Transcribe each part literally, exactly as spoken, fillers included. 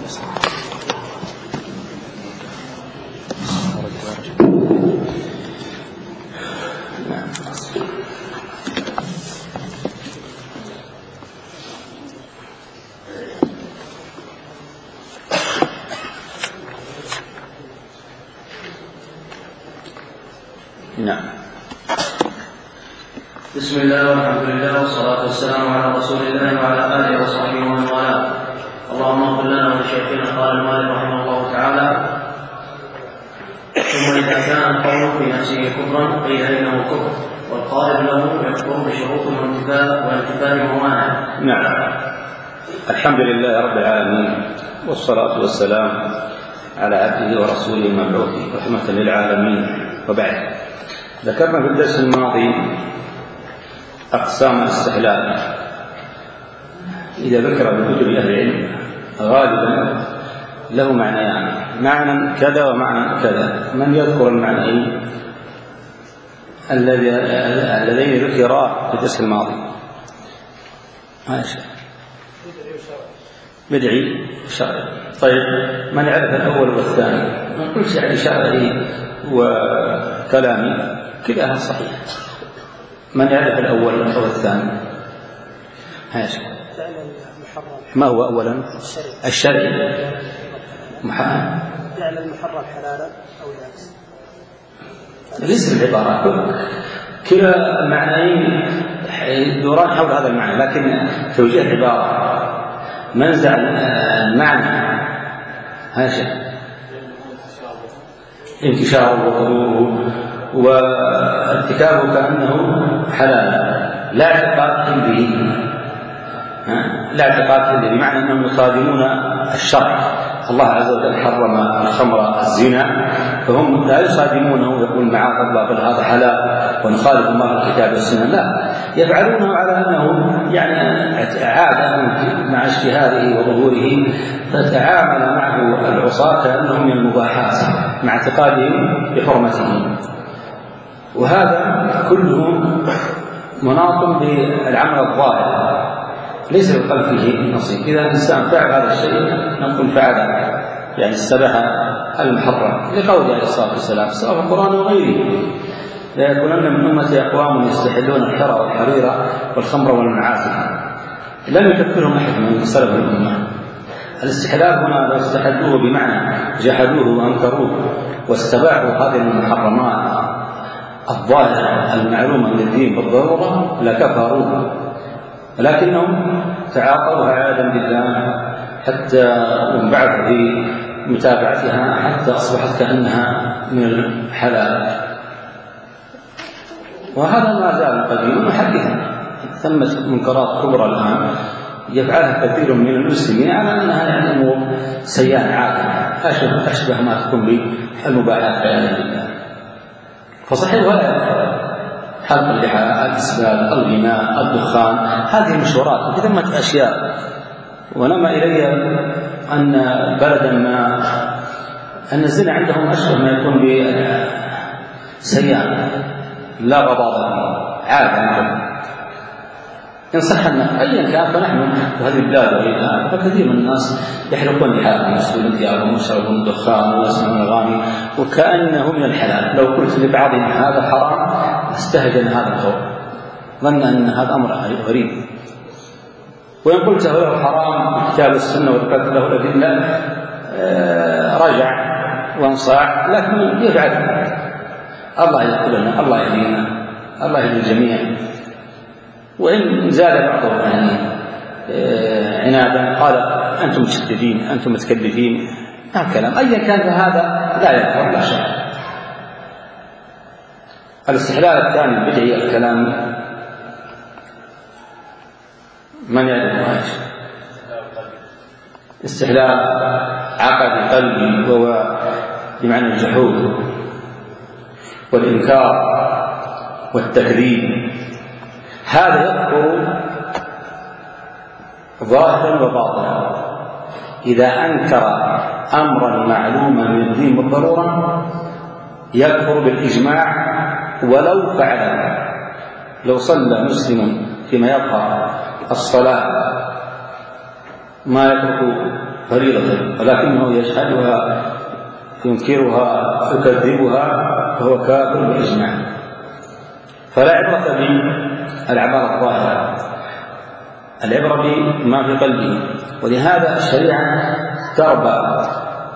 نعم. بسم الله والحمد لله والصلاة والسلام على رسول الله وعلى آله وصحبه ومن والاه. اللهم اغفر لنا ولشيخنا قال المالك رحمه الله تعالى: ثم إذا كان القول في نفسه كفرا قيل إنه كفر، والقائل له يكفر بشروط الانتفاء والانتفاء موانع. نعم. الحمد لله رب العالمين، والصلاة والسلام على عبده ورسوله المبعوث رحمة للعالمين، وبعد. ذكرنا في الدرس الماضي أقسام الاستحلال. إذا ذكر بكتب أهل العلم غالبا له معنيان، معنى كذا ومعنى كذا. من يذكر المعنيين اللذين ذكرا في الدرس الماضي؟ ماشي. بدعي شرعي. طيب، من يعرف الأول والثاني؟ ما نقولش يعني شرعي وكلامي، كلها صحيح. من يعرف الأول والثاني؟ هاشم. ما هو أولا؟ الشرعي. محرم. فعل المحرم حلالا أو العكس. ليس العبارة كلا معنيين يدوران حول هذا المعنى، لكن توجيه العبارة منزع المعنى. هاشم. انتشاره وظهوره وارتكابه كأنه حلال، لا اعتقاد به، لا اعتقاد به، بمعنى أنهم يصادمون الشرع. الله عز وجل حرم الخمر الزنا، فهم لا يصادمونه ويقول معاذ الله بل هذا حلال ونخالف ما في الكتاب والسنة، لا، يفعلونه على أنه يعني عادة مع اجتهاده وظهوره، فتعامل معه العصاة كأنهم من المباحات مع اعتقادهم بحرمته. وهذا كله مناط بالعمل الظاهر، ليس للقلب فيه نصيب. إذا الإنسان فعل هذا الشيء نقول فعل يعني استباح المحرم، لقول عليه الصلاة والسلام سواء في القرآن وغيره: لا يكونن من أمتي أقوام يستحلون الحرى والحرير والخمر والمعازف. لم يكفرهم أحد من سلف الأمة. الاستحلال هنا لو استحلوه بمعنى جحدوه وأنكروه واستباحوا هذه المحرمات الظاهرة المعلومة من الدين بالضرورة لكفروه، لكنهم تعاطوها عياذا بالله حتى وانبعثوا في متابعتها حتى أصبحت كأنها من الحلال. وهذا ما زال قديما وحديثا. ثمة منكرات كبرى الآن يفعلها كثير من المسلمين على أنها يعني أمور سيئة عادة، أشبه, أشبه ما تكون بالمباحات عياذا بالله. فصحيح ولا حلق اللحى، الإسبال، الغناء، الدخان، هذه مشورات وثمة أشياء. ونما إلي أن بلدا ما أن الزنا عندهم أشبه ما يكون بسيئة لا غضاضة عادة عندهم. إن صح أن أيا كان، فنحن في هذه البلاد وغيرها فكثير من الناس يحلقون لحاهم ويسلون ثيابهم ويشربون دخان ويسمعون أغاني وكأنه من الحلال. لو قلت لبعضهم هذا حرام استهجن هذا القول، ظن أن هذا أمر غريب. وإن قلت له حرام كتاب السنة وذكرت له الأدلة رجع وانصاع، لكن يفعل. الله يقول لنا، الله يهدينا، الله يهدي الجميع. وإن زاد بعضهم يعني عنادا قال أنتم مشددين، أنتم متكلفين، هذا كلام أيا كان، هذا لا يكفر لا شك. الاستحلال الثاني البدعي الكلام، من يعرف هذا؟ استحلال عقد قلبي وهو بمعنى الجحود والإنكار والتكذيب. هذا يذكر ظاهرا وباطنا. إذا أنكر أمرا معلوما من الدين بالضرورة يكفر بالإجماع ولو فعله. لو صلى مسلم فيما يظهر الصلاة ما يترك فريضة ولكنه يجحدها ينكرها يكذبها فهو كافر بالإجماع. فلا عبرة بالأعمال الظاهرة، العبرة بما في قلبه. ولهذا الشريعة تربى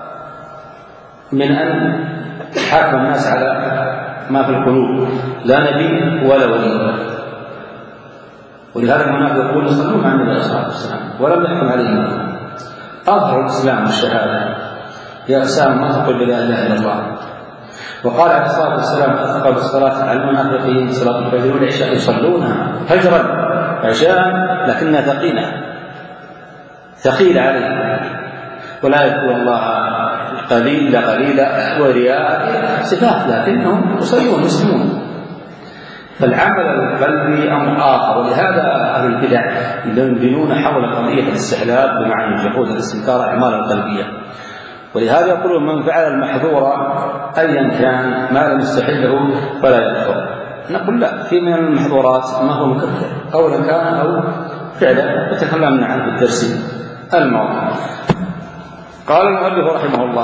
من أن حاكم الناس على ما في القلوب، لا نبي ولا ولي. ولهذا المنافق يقول يصلون عن النبي صلى الله عليه وسلم ولم يحكم عليهم. أظهر الإسلام والشهادة هي أقسام ما تقول بلا إله إلا الله. وقال عليه الصلاة والسلام أثقل الصلاة على المنافقين صلاة الفجر والعشاء يصلونها فجرا عشاء لكنها ثقيلة ثقيلة عليه، ولا يذكر الله قليل قليلا ورياء صفات لكنهم يصلون يسلمون. فالعمل القلبي أمر آخر. ولهذا أهل البدع يبنون حول قضية الاستحلال بمعنى الجحود الاستنكار أعمال القلبية. ولهذا يقولون من فعل المحظور أيا كان ما لم يستحله فلا يكفر. نقول لا، في من المحظورات ما هو مكفر قولا كان أو فعلا، وتكلمنا عنه في الدرس الماضي. قال المؤلف رحمه الله: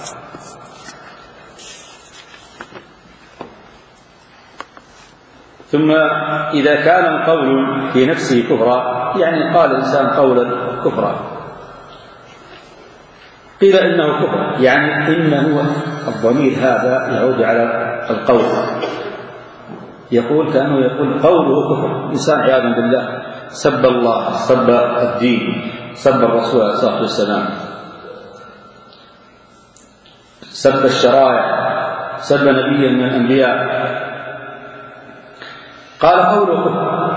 ثم إذا كان القول في نفسه كفرا، يعني قال الإنسان قولا كفرا، قيل إنه كفر، يعني إنه الضمير هذا يعود على القول، يقول كأنه يقول قوله كفر. إنسان عياذا بالله سب الله، سب الدين، سب الرسول عليه الصلاة والسلام، سب الشرائع، سب نبيا من الأنبياء، قال قوله كفر.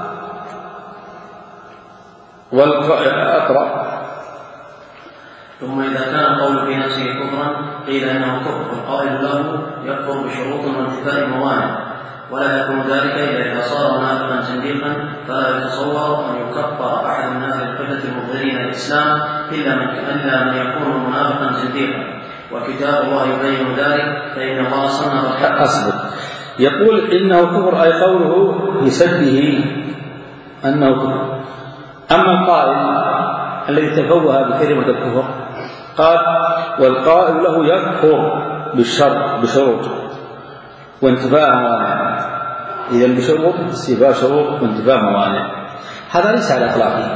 والأقرأ: ثم إذا كان القول في نفسه كفرا قيل إنه كفر القائل له يكفر بشروط وانتفاء موانع، ولا يكون ذلك إلا إذا صار منافقا زنديقا، فلا يتصور أن يكفر أحد من أهل القبلة المظهرين الإسلام إلا من إلا من يكون منافقا زنديقا، وكتاب الله يبين ذلك، فإن الله صنف أصبر. يقول إنه كفر أي قوله بسبه أنه كفر. أما القائل الذي تفوه بكلمة الكفر قال: والقائل له يكفر بالشرط بشروط وانتفاء موانع. إذن بشروط استيفاء شروط وانتفاء موانع، هذا ليس على إطلاقه،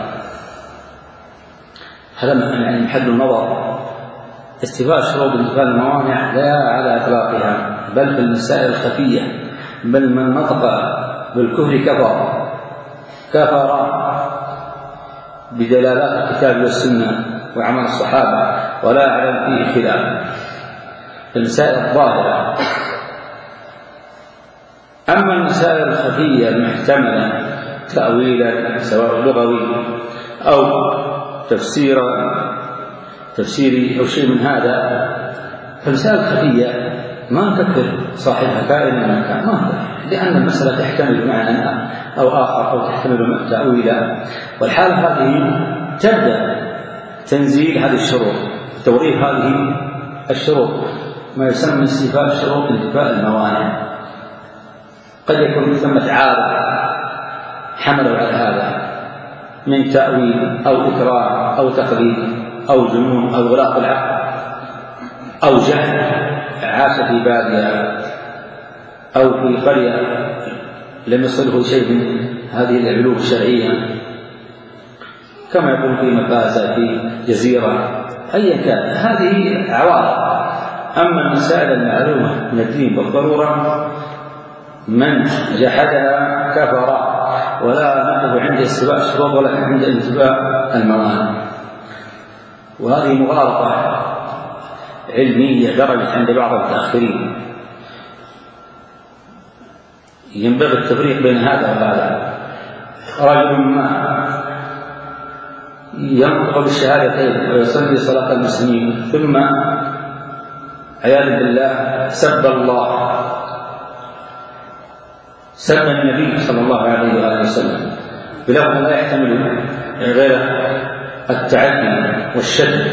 هذا يعني محل النظر. استيفاء الشروط وانتفاء الموانع لا على إطلاقها، بل في المسائل الخفية، بل من نطق بالكفر كفر كفر بدلالات الكتاب والسنة وعمل الصحابة، ولا أعلم فيه خلاف في المسائل الظاهرة. أما المسائل الخفية المحتملة تأويلا سواء لغوي أو تفسيرا تفسيري أو شيء من هذا، فالمسائل الخفية ما نكفر صاحبها كائنا من كان، ما لأن المسألة تحتمل معنى أو آخر أو تحتمل تأويلا. والحالة هذه تبدأ تنزيل هذه الشروط، توظيف هذه الشروط، ما يسمى استيفاء الشروط انتفاء الموانع. قد يكون ثمة عارض حملوا على هذا من تأويل أو إكراه أو تقليد أو جنون أو إغلاق العقل أو جهل، عاش في بادية أو في قرية لم يصله شيء من هذه العلوم الشرعية، كما يقول في مفازة في جزيرة، أيا كان، هذه عوارض. أما المسائل المعلومة من الدين بالضرورة من جحدها كفر، ولا نقف عند استيفاء الشروط ولا عند انتفاء الموانع. وهذه مغالطة علمية درجت عند بعض المتأخرين، ينبغي التفريق بين هذا وهذا. رجل ما ينطق بالشهادتين ويصلي صلاة المسلمين ثم عياذا بالله سب الله، سب النبي صلى الله عليه وآله وسلم بلفظ لا يحتمل غير التعدي والشد،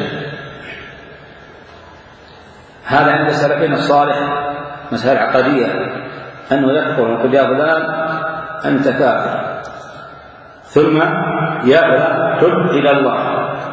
هذا عند سلفنا الصالح مسألة عقدية أنه يكفر ويقول يا فلان أنت كافر، ثم يا فلان تب إلى الله،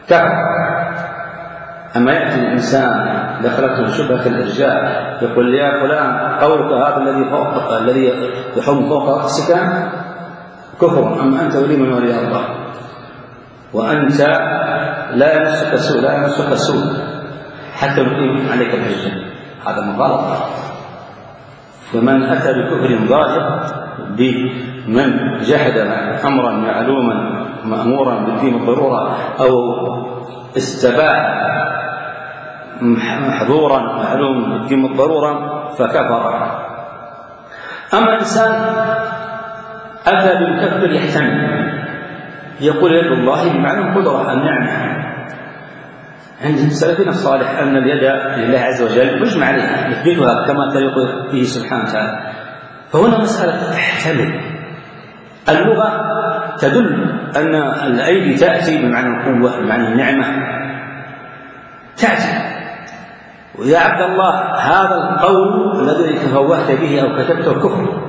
كفر. أما يأتي الإنسان دخلته شبهة الإرجاء يقول يا فلان قولك هذا الذي فوق الذي يحوم فوق رأسك كفر، أما أنت ولي من ولي الله وأنت لا يمسك السوء لا يمسك السوء حتى يقيم عليك الحجة، هذا مغالطة. فمن أتى بكفر ظاهر بمن جحد أمرا معلوما مأمورا بالدين الضرورة أو استباح محظورا معلوم بالدين الضرورة فكفر. أما إنسان أتى بالكفر يحتمل يقول يد الله بمعنى القدرة النعمة. عند سلفنا الصالح أن اليد لله عز وجل مجمع عليها يثبتها كما تليق به سبحانه وتعالى. فهنا مسألة تحتمل. اللغة تدل أن الأيدي تأتي بمعنى القوة بمعنى النعمة تأتي. ويا عبد الله هذا القول الذي تفوهت به أو كتبته كفر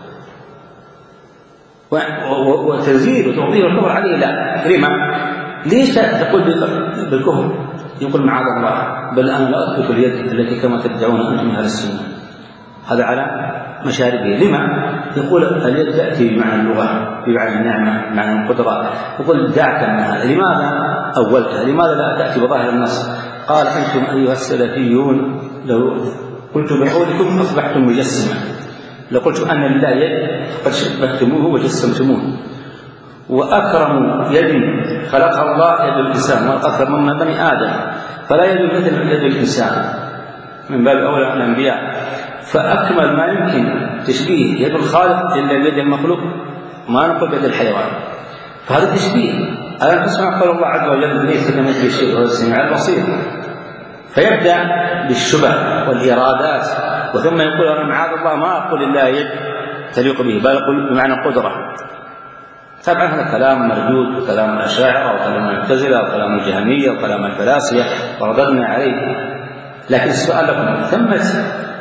وتزيد وتعطيه الكفر عليه، لا. لما؟ ليش تقول بالكفر؟ يقول معاذ الله بل أنا لا أثبت اليد التي كما تدعون أنتم أهل السنة، هذا على مشاربه. لما؟ يقول اليد تأتي بمعنى اللغة بمعنى النعمة بمعنى القدرة. يقول دعك من هذا، لماذا أولتها؟ لماذا لا تأتي بظاهر النص؟ قال أنتم أيها السلفيون لو قلت بقولكم أصبحتم مجسما، لو قلت أن لله يد فقد شبهتموه وجسمتموه. وأكرم يد خلقها الله يد الإنسان وأكرم من بني آدم، فلا يد مثل يد الإنسان من باب أولى الأنبياء. فأكمل ما يمكن تشبيه يد الخالق إلا بيد المخلوق، ما نقول بيد الحيوان، فهذا تشبيه. ألا تسمع قول الله عز وجل ليس كمثله شيء وهو السميع البصير. فيبدأ بالشبه والإرادات وثم يقول أنا معاذ الله ما أقول الله يد تليق به بل أقول بمعنى قدرة. طبعا هذا كلام مردود وكلام الأشاعرة وكلام المعتزلة وكلام الجهمية وكلام الفلاسفة ورددنا عليه. لكن السؤال لكم ثمة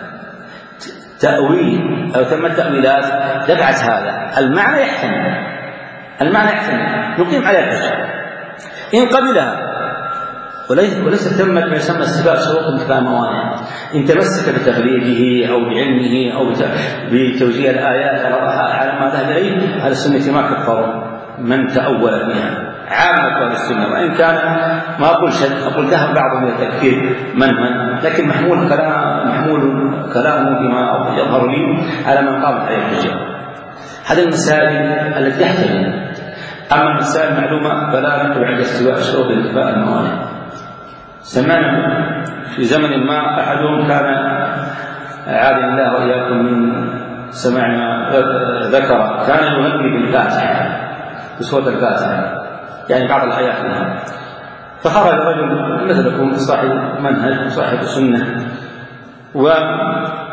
تأويل أو ثمة تأويلات دفعت هذا المعنى يحتمل المعنى يحتمل نقيم على الحجة إن قبلها، وليس ثمة ما يسمى استباء شروط انتفاء موانع. إن تمسك بتغليبه أو بعلمه أو بتوجيه الآيات على ما ذهب إليه أهل السنة ما كفروا من تأول فيها عامة أهل السنة، وإن كان ما أقول شد أقول ذهب بعضهم إلى التكفير من من لكن محمول كلام محمول كلامه بما يظهر لي على من قامت عليه الحجة. هذه المسائل التي تحتمل. أما المسائل المعلومة فلا نقول عند استواء شروط انتفاء الموانع. سمعنا في زمن ما أحدهم كان عادنا الله وإياكم من سمعنا ذكر كان يهدي بالفاتحة بسورة الفاتحة يعني بعض الآيات منها، فخرج رجل مثلكم صاحب منهج صاحب سنة وغار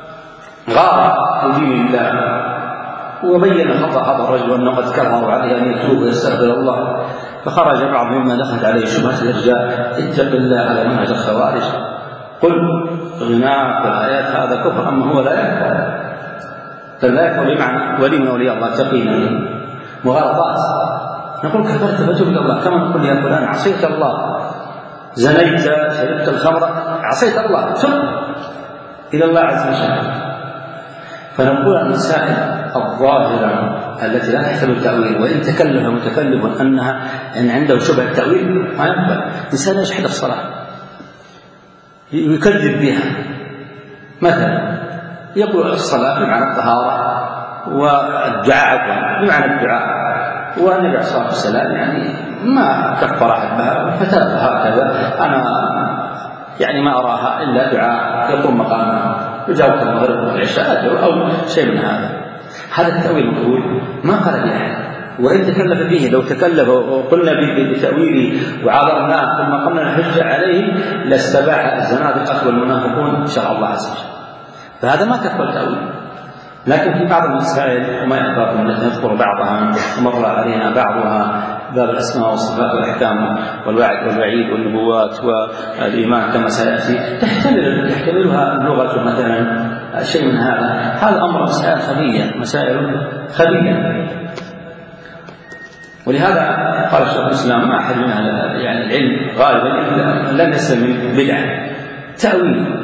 في دين الله وبين خطأ هذا الرجل وأنه قد كفر عليه أن يتوب ويستغفر الله. فخرج بعضهم مما دخلت عليه شبهة الإرجاء اتق الله على منهج الخوارج قل غناء والآيات هذا كفر، أما هو لا يكفر بل لا يكفر بمعنى ولي من أولياء الله تقي مغالطات. نقول كفرت فتب إلى الله كما نقول يا فلان عصيت الله زنيت شربت الخمر عصيت الله تب إلى الله عز وجل. فنقول المسائل الظاهرة التي لا تحتمل التأويل وإن تكلف متكلف أنها أن عنده شبه التأويل ما يقبل. إنسان يجحد الصلاة يكذب بها، مثلا يقول الصلاة بمعنى الطهارة والدعاء بمعنى الدعاء والنبي عليه الصلاة والسلام يعني ما كفر أحد بها فتركها هكذا أنا يعني ما أراها إلا دعاء يقوم مقامها يجاوب المغرب والعشاء أو شيء من هذا. هذا التأويل مقبول ما قال به أحد، وإن تكلف به لو تكلف وقلنا بتأويله وعاذرناه ثم قمنا الحجة عليه لاستباح الزنادقة والمنافقون إن شاء الله عز وجل. فهذا ما كفر التأويل. لكن في بعض المسائل وما ينبغي أن نذكر بعضها ومر علينا بعضها باب الأسماء والصفات والأحكام والوعد والوعيد والنبوات والإيمان كما سيأتي تحتمل تحتملها اللغة مثلا شيء من هذا. هذا أمر مسائل خفية مسائل خفية. ولهذا قال شيخ الإسلام ما أحد من يعني العلم غالبا لم يسلم من بدعة تأويل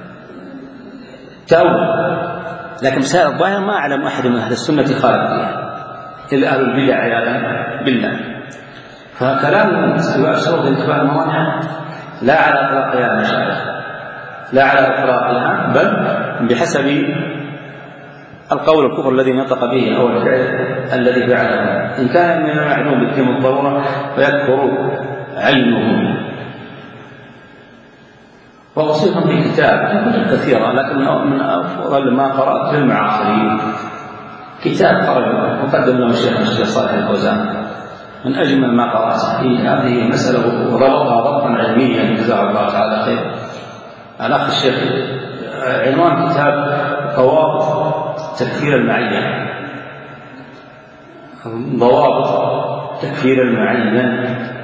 تأويل، لكن مسائل الظاهر ما أعلم أحد من أهل السنة خالف فيها إلا أهل البدع عياذا بالله. فكلام استواء شروط انتفاء الموانع لا على إطلاقها المشايخ، لا على إطلاقها، بل بحسب القول الكفر الذي نطق به أو الفعل الذي فعله. إن كان من المعلوم بالتم الضرورة فيكفر عينه. وأوصيكم في كتاب كتب كثيرة، لكن من أفضل ما قرأت في المعاصرين كتاب خرج مقدم له الشيخ الشيخ صالح الفوزان، من أجمل ما قرأت في هذه المسألة وضبطها ضبطا علميا جزاه الله تعالى خير. الأخ الشيخ عنوان كتاب ضوابط تكفير المعين، ضوابط تكفير المعين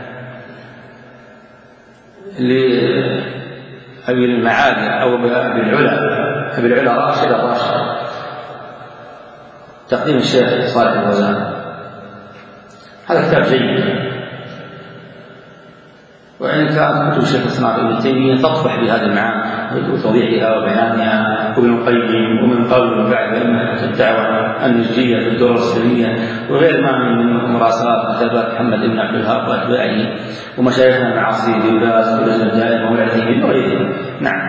لأبي المعالي أو أبي العلا أبي العلا راشد راشد، تقديم الشيخ صالح الفوزان. هذا كتاب جيد، وإن كان كتب الشيخ الإسلام ابن تيمية تطفح بهذه المعاني وتوضيحها وبيانها، وابن القيم ومن قبل ومن بعد أئمة الدعوة النجدية في الدروس السلمية وغير ما من مراسلات كتابات محمد بن عبد الوهاب وأتباعه ومشايخنا المعاصرين بن باز ولجنة الدائمة والعثيمين وغيرهم. نعم.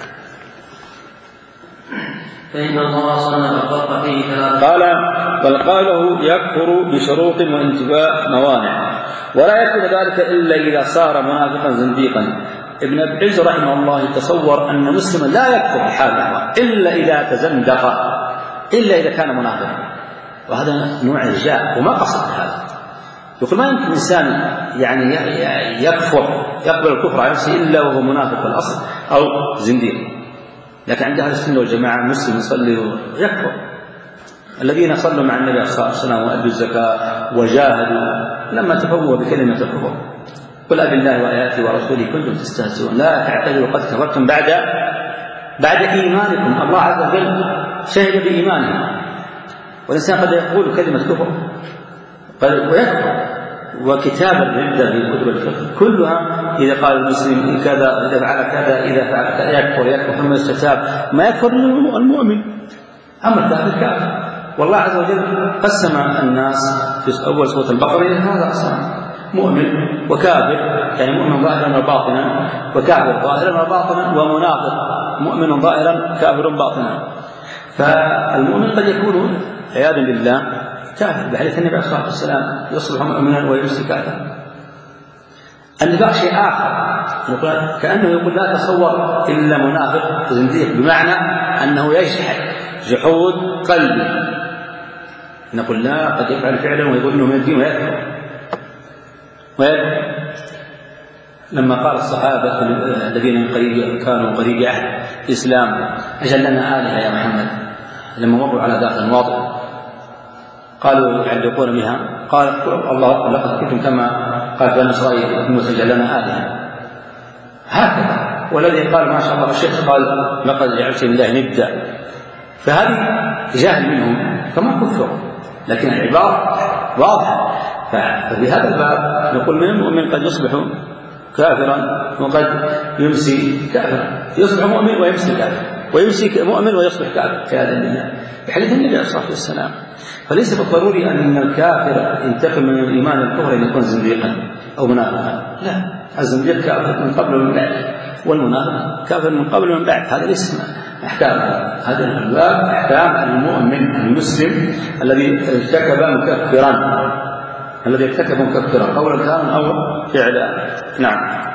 فإن الله صنف الفرق فيه ثلاثة. قال بل قاله يكفر بشروط وانتفاء موانع، ولا يكون ذلك إلا إذا صار منافقا زنديقا. ابن أبي عز رحمه الله يتصور أن مسلما لا يكفر بحال الأحوال إلا إذا تزندق، إلا إذا كان منافقا، وهذا نوع رجاء وما قصد هذا. يقول ما يمكن إنسان يعني يكفر يقبل الكفر على نفسه إلا وهو منافق في الأصل أو زنديق. لكن عند أهل السنة والجماعة المسلم يصلي ويكفر. الذين صلوا مع النبي صلى الله عليه وسلم وأدوا الزكاة وجاهدوا لما تفوه بكلمة الكفر قل أبي الله وآياته ورسوله كنتم تستهزئون لا تعتذروا قد كفرتم بعد بعد إيمانكم. الله عز وجل شهد بإيمانه، والإنسان قد يقول كلمة كفر ويكفر. وكتاب الردة في كتب الفقه كلها إذا قال المسلم كذا إذا فعل كذا إذا فعل كذا يكفر يكفر ثم يستتاب، ما يكفر المؤمن أما الكافر كافر. والله عز وجل قسم الناس في أول سورة البقرة إلى هذا أصلا مؤمن وكافر، يعني مؤمن ظاهرا وباطنا وكافر ظاهرا وباطنا ومنافق مؤمن ظاهرا كافر باطنا. فالمؤمن قد يكون عياذا بالله كافر بحديث النبي عليه الصلاة والسلام يصبح مؤمنا ويمسي كافرا. النفاق شيء آخر، كأنه يقول لا تصور إلا منافق زنديق، بمعنى أنه يجحد جحود قلبي. نقول لا، قد يفعل فعلا ويقول انه من الدين ويكفر. لما قال الصحابه الذين كانوا قريب عهد الاسلام اجل لنا الهه يا محمد، لما مروا على ذات الواضح قالوا يعلقون بها، قال الله لقد كنتم كما قال بني اسرائيل موسى اجل لنا الهه هكذا. والذي قال ما شاء الله الشيخ قال لقد جعلت لله ندا، فهذه جهل منهم فما كفروا، لكن العبارة واضحة. فبهذا الباب نقول من المؤمن قد يصبح كافرا وقد يمسي كافرا، يصبح مؤمن ويمسي كافر، ويمسي مؤمن ويصبح كافر في هذا الدنيا بحديث النبي عليه الصلاة والسلام. فليس بالضروري أن الكافر ينتقل من الإيمان الكفر أن يكون زنديقا أو منافقا، لا، الزنديق كافر من قبل ومن بعد، والمنافق كافر من قبل ومن بعد. هذا ليس أحكام هذا الباب، أحكام المؤمن المسلم الذي ارتكب مكفرا، الذي ارتكب مكفرا قولا كان أو فعلا. نعم.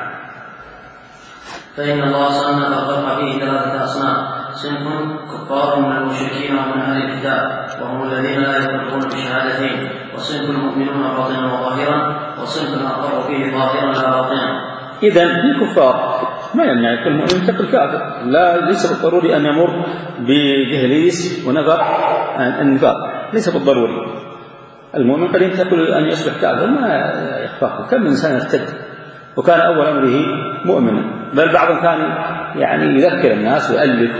فإن الله صنف الخلق فيه ثلاثة أصناف: صنف كفار من المشركين ومن أهل الكتاب وهم الذين لا يفرقون بشهادتين، وصنف المؤمنون باطنا وظاهرا، وصنف آخر فيه ظاهرا لا باطنا. إذن الكفار ما يمنع يكون المؤمن ينتقل كافر، لا ليس بالضروري أن يمر بجهليس ونفق النفاق، ليس بالضروري. المؤمن قد ينتقل أن يصبح كافر ما يخفاه. كم من إنسان ارتد وكان أول أمره مؤمنا، بل بعضهم كان يعني يذكر الناس ويؤلف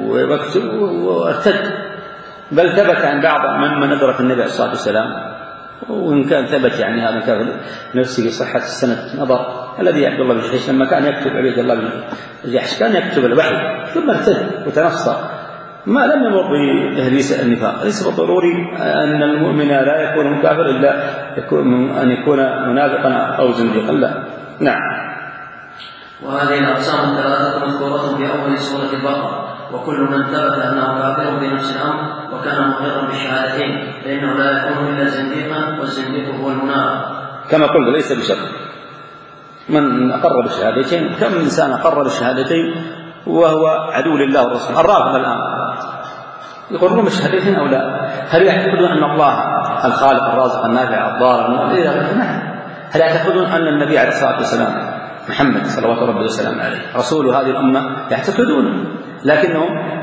ويكتب وارتد، بل ثبت عن بعض من من أدرك النبي عليه الصلاة والسلام وإن كان ثبت يعني هذا كان نفسه صحة السند نظر الذي عبد الله بن جحش لما كان يكتب عبيد الله بن جحش كان يكتب الوحي ثم ارتد وتنصر ما لم يمر بتهريس النفاق. ليس بالضروري أن المؤمن لا يكون كافر إلا يكون أن يكون منافقا أو زنديقا، لا. نعم. وهذه الأقسام الثلاثة مذكورة في أول سورة البقرة، وكل من ثبت أنه كافر بنفس الأمر وكان مقرا بالشهادتين فإنه لا يكون إلا زنديقا، والزنديق هو المنافق كما قلت ليس بشرط. من أقر بالشهادتين، كم إنسان أقر بالشهادتين وهو عدو لله والرسول. الرافضة الآن يقرون بالشهادتين أو لا؟ هل يعتقدون أن الله الخالق الرازق النافع الضار؟ نعم. هل يعتقدون أن النبي عليه الصلاة والسلام محمد صلوات ربه وسلامه عليه رسول هذه الأمة؟ يعتقدون، لكنهم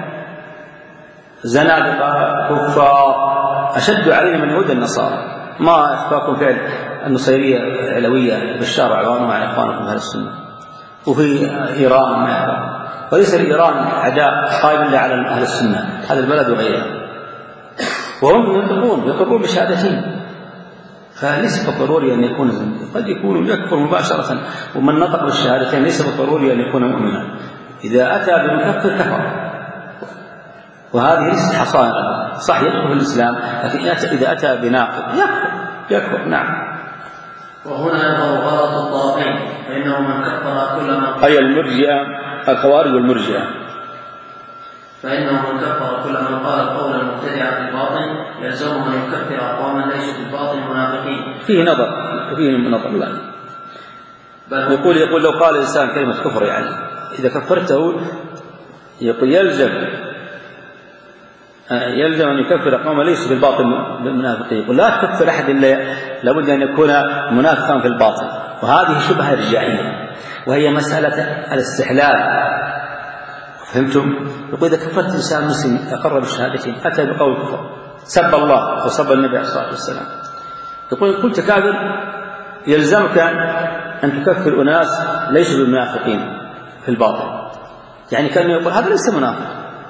زنادقة كفار أشد عليهم من يهود النصارى. ما إخفاكم فعل النصيرية العلوية بشار عوانهم عن إخوانكم أهل السنة، وفي إيران ما يعرف. وليس لإيران عداء قائم إلا على أهل السنة هذا البلد وغيره، وهم يقرون يقرون بشهادتين. فليس بالضروري أن يكون زنديق، قد يكون يكفر مباشرة. ومن نطق بالشهادتين ليس بالضروري أن يكون مؤمنا. إذا أتى بمكفر كفر، وهذه ليست حصائر. صح يدخل في الإسلام، لكن إذا أتى بناقض يكفر يكفر. نعم. وهنا يظهر غلط الطائفين، فإنه من كفر كل من أي المرجئة الخوارج والمرجئة، فإنه من كفر كل من قال القول المبتدع في الباطن يلزمه أن يكفر أقواما ليسوا في الباطن منافقين. فيه نظر فيه نظر لا يقول يقول لو قال الإنسان كلمة كفر يعني إذا كفرته يقول يلزم يلزم أن يكفر أقواما ليسوا في الباطن بالمنافقين. يقول لا تكفر أحد إلا لابد أن يكون منافقا في الباطن. وهذه شبهة رجعية، وهي مسألة الاستحلال. فهمتم؟ يقول إذا كفرت إنسان مسلم أقر بالشهادتين أتى بقول كفر، سب الله وسب النبي عليه الصلاة والسلام، يقول قلت كافر يلزمك أن تكفر أناس ليسوا بالمنافقين في الباطن. يعني كان يقول هذا ليس منافق،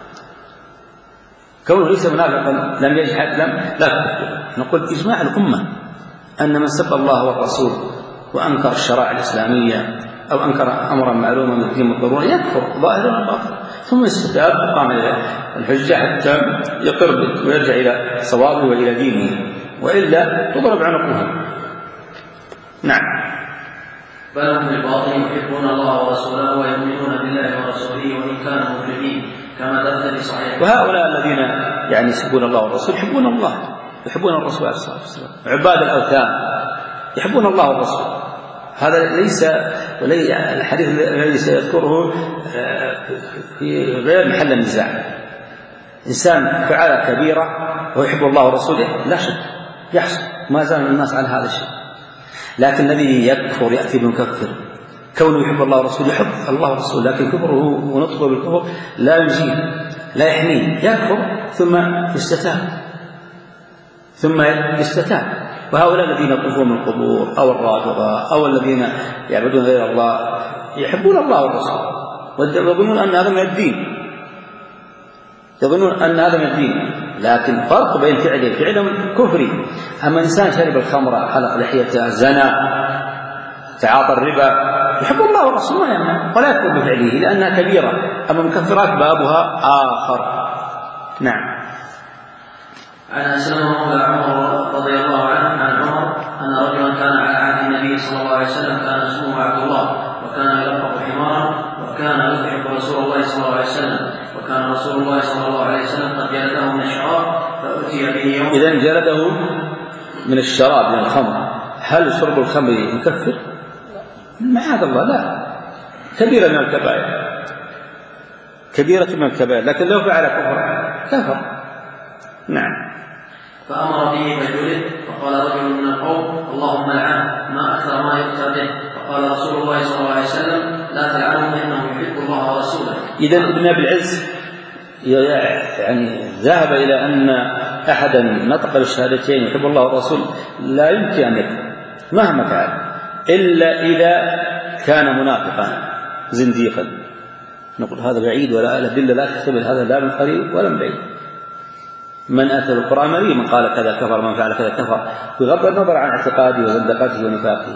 كونه ليس منافقا لم يجحد لم لا تكفر. نقول إجماع الأمة أن من سب الله والرسول وأنكر الشرائع الإسلامية أو أنكر أمرا معلوما من الدين والضرورة يكفر ظاهرا وباطنا، ثم يستتاب وقام الحجة حتى يقر ويرجع إلى صوابه وإلى دينه، وإلا تضرب عنقه. نعم. بل هم في الباطن يحبون الله ورسوله ويؤمنون بالله ورسوله وإن كانوا مجرمين كما ثبت في صحيح. وهؤلاء الذين يعني يحبون الله والرسول يحبون الله يحبون الرسول عليه الصلاة والسلام. عباد الأوثان يحبون الله والرسول. هذا ليس الحديث الذي سيذكره في غير محل النزاع. إنسان فعل كبيرة ويحب الله ورسوله لا شك يحصل، ما زال الناس على هذا الشيء. لكن الذي يكفر يأتي بمكفر كونه يحب الله ورسوله يحب الله ورسوله، لكن كفره ونطقه بالكفر لا ينجيه لا يحميه، يكفر ثم يستتاب ثم يستتاب. وهؤلاء الذين يطوفون من القبور أو الرافضة أو الذين يعبدون غير الله يحبون الله والرسول ويظنون أن هذا من الدين يظنون أن هذا من الدين لكن فرق بين فعله فعله كفري. أما إنسان شرب الخمر حلق لحيته زنا تعاطى الربا يحب الله والرسول ما يمنع ولا يكفر بفعله لأنها كبيرة. أما مكفرات بابها آخر. نعم. عن أسلم مولى عمر رضي الله عنه عن عمر أن رجلا كان على عهد النبي صلى الله عليه وسلم كان اسمه عبد الله وكان يلقب حمارا وكان يضحك رسول الله صلى الله عليه وسلم وكان رسول الله صلى الله عليه وسلم قد جلده من الشراب فأتي به يوم. إذن جلده من الشراب من الخمر. هل شرب الخمر يكفر؟ معاذ الله لا، كبيرة من الكبائر كبيرة من الكبائر لكن لو فعل كفر كفر. نعم. فأمر به فجلد فقال رجل من القوم اللهم لعنه ما أكثر ما يؤتى به. فقال رسول الله صلى الله عليه وسلم لا تلعنه فإنه يحب الله ورسوله. إذن ابن أبي العز يعني ذهب إلى أن أحدا نطق بالشهادتين يحب الله والرسول لا يمكن أن يكون مهما فعل إلا إذا كان منافقا زنديقا. نقول هذا بعيد ولا الأدلة لا تحتمل هذا لا من قريب ولا من بعيد. من أتى بالقرآن مريء من قال كذا كفر من فعل كذا كفر بغض النظر عن اعتقاده وزندقته ونفاقه.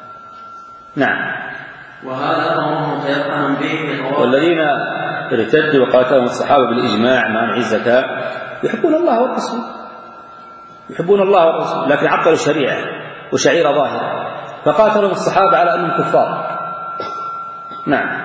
نعم. وهذا أمر متيقن به. والذين ارتدوا وقاتلهم الصحابة بالإجماع مانع الزكاة يحبون الله والرسول يحبون الله والرسول لكن عطلوا الشريعة وشعيرة ظاهرة فقاتلهم الصحابة على أنهم كفار. نعم.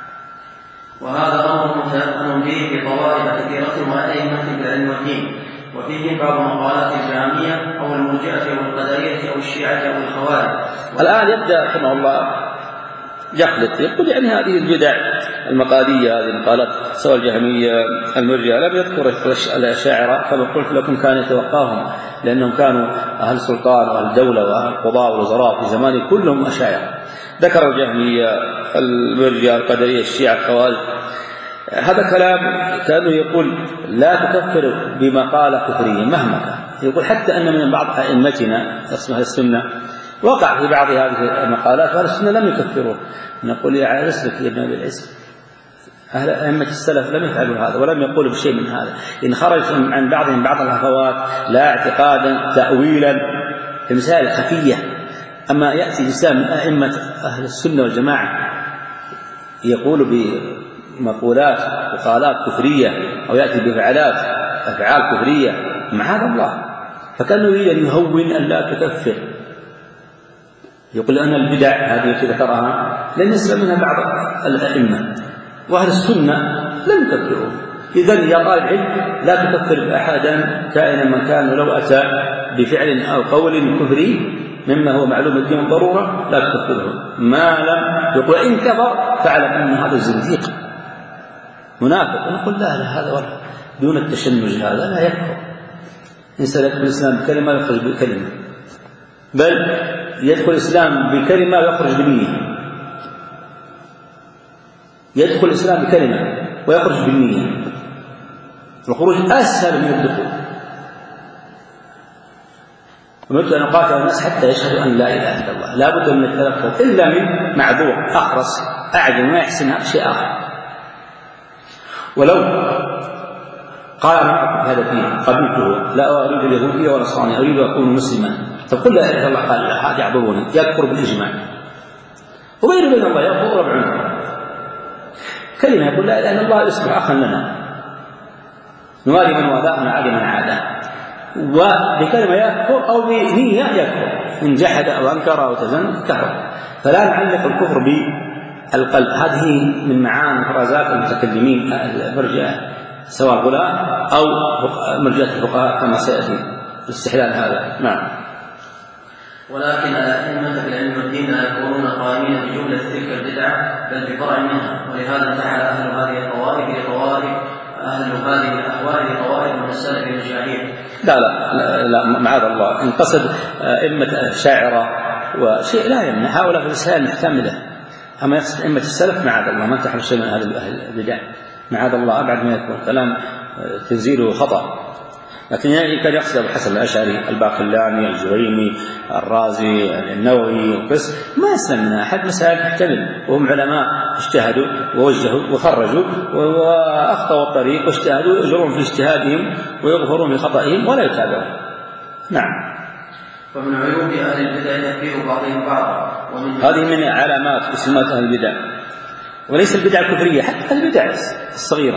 وهذا أمر متيقن به في طوائف كثيرة وأئمة بالعلم والدين وفيه بعض مقالات الجهمية أو المرجئة أو القدرية أو الشيعة أو الخوارج. الآن يبدأ رحمه الله يخلط يقول يعني هذه البدع المقالية هذه المقالات سواء الجهمية المرجئة لم يذكر الأشاعرة كما قلت لكم كان يتوقاهم لأنهم كانوا أهل سلطان وأهل دولة وأهل قضاء والوزراء في زمان كلهم أشاعرة. ذكر الجهمية المرجئة القدرية الشيعة الخوارج. هذا كلام كانه يقول لا تكفر بما قال كفريا مهما كان. يقول حتى أن من بعض أئمتنا اسمها السنة وقع في بعض هذه المقالات وأهل السنة لم يكفروه. نقول يا على رسلك يا ابن أبي العز أهل أئمة السلف لم يفعلوا هذا ولم يقولوا بشيء من هذا إن خرج عن بعضهم بعض الهفوات لا اعتقادا تأويلا في مسائل خفية. أما يأتي الإسلام من أئمة أهل السنة والجماعة يقول بمقولات وقالات كفرية أو يأتي بفعلات أفعال كفرية معاذ الله فكان يريد أن يهون أن لا تكفر. يقول أن البدع هذه التي ذكرها لن يسلم منها بعض الأئمة وأهل السنة لم يكفروا. إذن يا طالب علم لا تكفر أحدا كائنا من كان ولو أتى بفعل أو قول كفري مما هو معلوم الدين ضرورة لا تكفره ما لم يقول إن كفر فاعلم أن هذا الزنديق منافق. نقول لا لا هذا ولا دون التشنج هذا لا يكفر. إنسان يدخل الإسلام بكلمة يخرج بكلمة بل يدخل الإسلام بكلمة ويخرج بنية. يدخل الإسلام بكلمة ويخرج بالنية. الخروج أسهل من الدخول. ومثل أن أقاتل الناس حتى يشهدوا أن لا إله إلا الله لا بد من التلفظ إلا من معذور أخرس أعجم ما يحسن شيء آخر. ولو قال أنا أعرف هذا فيه قبلته لا أريد اليهودية ولا النصرانية أريد أن أكون مسلما فقل لا إله إلا الله قال لا هذا يعذروني يكفر بالإجماع وبين بين الله يكفر ربعنا كلمة يقول لا إله إلا الله يصبح أخا لنا نوالي من والاه ونعادي من عاداه وبكلمة يكفر أو بنية يكفر إن جحد أو أنكر أو تزن كفر. فلا نعلق الكفر بالقلب. هذه من معاني فرازات المتكلمين المرجئة سواء غلاة أو مرجئة الفقهاء كما سيأتي الاستحلال هذا. نعم. ولكن الأئمة بالعلم والدين لا يكونون قائمين بجملة تلك البدعة بل بفرع منها ولهذا انتحل أهل هذه الطوائف لطوائف أهل هذه الأهواء لطوائف من السلف المشاهير. لا لا لا, لا معاذ الله إن قصد أئمة الشاعرة وشيء لا يمنع هؤلاء في الإسلام محتملة. أما يقصد أئمة السلف معاذ الله ما انتحل شيء من هذه البدع معاذ الله أبعد ما يكون كلام تنزيله خطأ. لكن يعني كان يقصد الحسن الأشعري الباقلاني الجريمي الرازي النووي وقس ما يسلم منها أحد مسائل تحتمل وهم علماء اجتهدوا ووجهوا وخرجوا وأخطأوا الطريق واجتهدوا يجرون في اجتهادهم ويغفرون في خطئهم ولا يتابعون. نعم. ومن عيوب أهل البدع تكفير بعضهم بعضا هذه من علامات وسمات أهل البدع وليس البدع الكفرية حتى البدع الصغيرة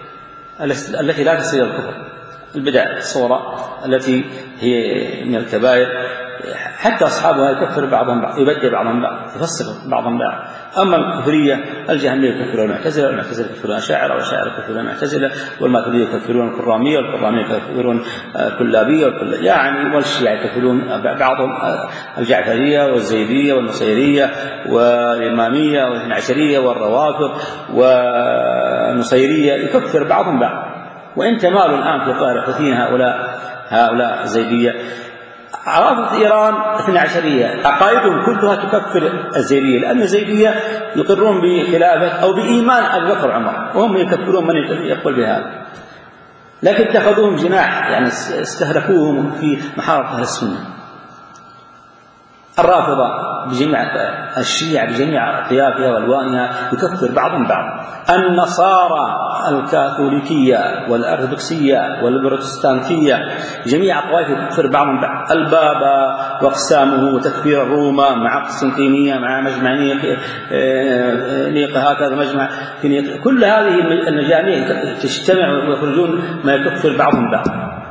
التي لا تصير الكفر. البدع الصورة التي هي من الكبائر حتى أصحابها يكفر بعضهم بعض يبدع بعضهم بعض يفسق بعضهم بعض. أما الكفرية الجهمية يكفرون المعتزلة والمعتزلة يكفرون الأشاعرة والأشاعرة يكفرون المعتزلة والماتريدية يكفرون الكرامية والكرامية يكفرون الكلابية والكل يعني والشيعة يكفرون بعضهم الجعفرية والزيدية والنصيرية والإمامية والعشرية والروافض والنصيرية يكفر بعضهم بعض. وإن تمالوا الآن في طائر حوثيين هؤلاء هؤلاء الزيدية عرافة إيران اثنا عشرية عقائدهم كلها تكفر الزيدية لأن الزيدية يقرون بخلافة أو بإيمان أبي بكر وعمر وهم يكفرون من يقبل بهذا لكن اتخذوهم جناح يعني استهلكوهم في محاربة أهل السنة. الرافضة بجميع الشيعة بجميع أطيافها والوانها يكفر بعضهم بعض. النصارى الكاثوليكية والأرثوذكسية والبروتستانتية جميع الطوائف يكفر بعضهم بعض. البابا وأقسامه وتكفير الروما مع قسطنطينية مع مجمع نيقة هكذا مجمع في نيقة، كل هذه المجاميع تجتمع ويخرجون ما يكفر بعضهم بعض.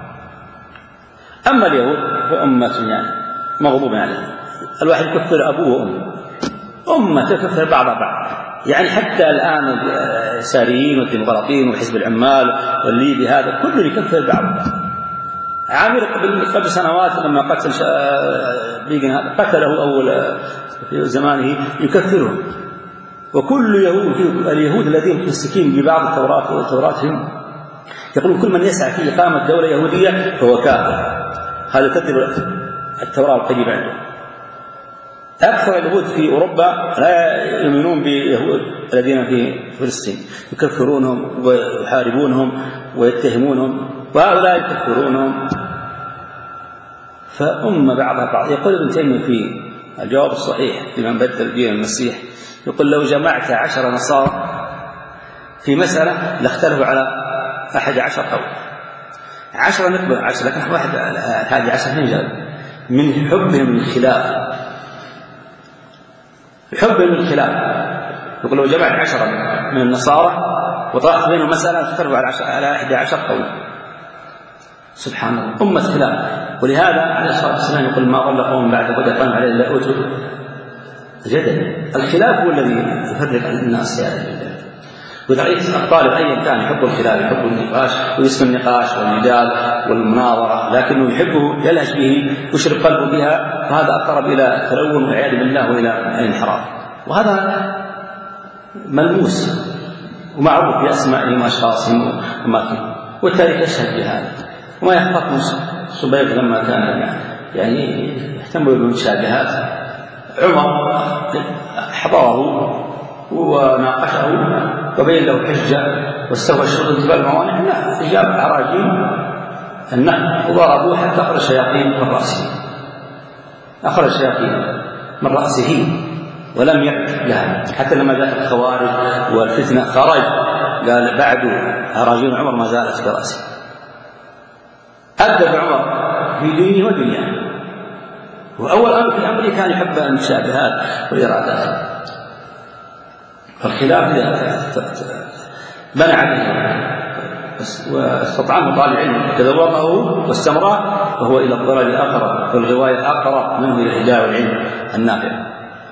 أما اليهود فأمة يعني مغضوب عليهم، الواحد يكفر أبوه وأمه، أمة تكفر بعضها بعض. يعني حتى الآن اليساريين والديمقراطيين وحزب العمال والليبي هذا كله يكفر بعض. عامر قبل سنوات لما قتل بيغن هذا قتله أول في زمانه يكفرهم. وكل يهود اليهود الذين متمسكين ببعض التوراة وتوراتهم يقولون كل من يسعى في إقامة دولة يهودية فهو كافر. هذا كذب التوراة القديمة عندهم. أكثر اليهود في أوروبا لا يؤمنون بيهود الذين في فلسطين، يكفرونهم ويحاربونهم ويتهمونهم، وهؤلاء يكفرونهم. فأم بعضها بعض. يقول ابن تيمية في الجواب الصحيح لمن بدل دين المسيح، يقول لو جمعت عشر نصارى في مسألة لاختلفوا على أحد عشر قول. عشرة نقبل عشرة، لكن واحد هذه عشرة من جاب من حبهم للخلاف، حبهم للخلاف. يقول لو جمعت عشرة من النصارى وطرحت بينهم مسألة اختلفوا على على أحد عشر قول. سبحان الله، أمة خلاف. ولهذا عليه الصلاة والسلام يقول ما ضل قوم بعد هدى قام عليه إلا أوتوا جدل. الخلاف هو الذي يفرق الناس في هذا الجدل. وتعيش الطالب أيا كان يحب الخلاف، يحب النقاش ويسمى النقاش والجدال والمناظرة، لكنه يحبه يلهج به ويشرب قلبه بها، فهذا أقرب إلى تلون والعياذ بالله وإلى الانحراف. وهذا ملموس ومعروف بأسمائهم وأشخاصهم وأماكنهم، والتاريخ يشهد بهذا. وما يخفق من صبيغ لما كان يعني يهتم بالمشابهات، عمر حضره وناقشه وبين له حجة واستوى الشروط انتباه الموانع، لا، جاب أراجيل النحل وضربوه حتى أخرج الشياطين من رأسه، أخرج الشياطين من رأسه ولم يعد لها. حتى لما جاءت الخوارج والفتنة خرج قال بعد أراجيل عمر ما زالت في رأسه. أدب عمر في دينه ودنياه، وأول أمر في أمره كان يحب المشابهات والإرادات. فالخلاف بنى عليه واستطعمه طالب علم تذوقه واستمره، وهو إلى الضلال أقرب، والغواية أقرب منه إلى الهداية والعلم النافع.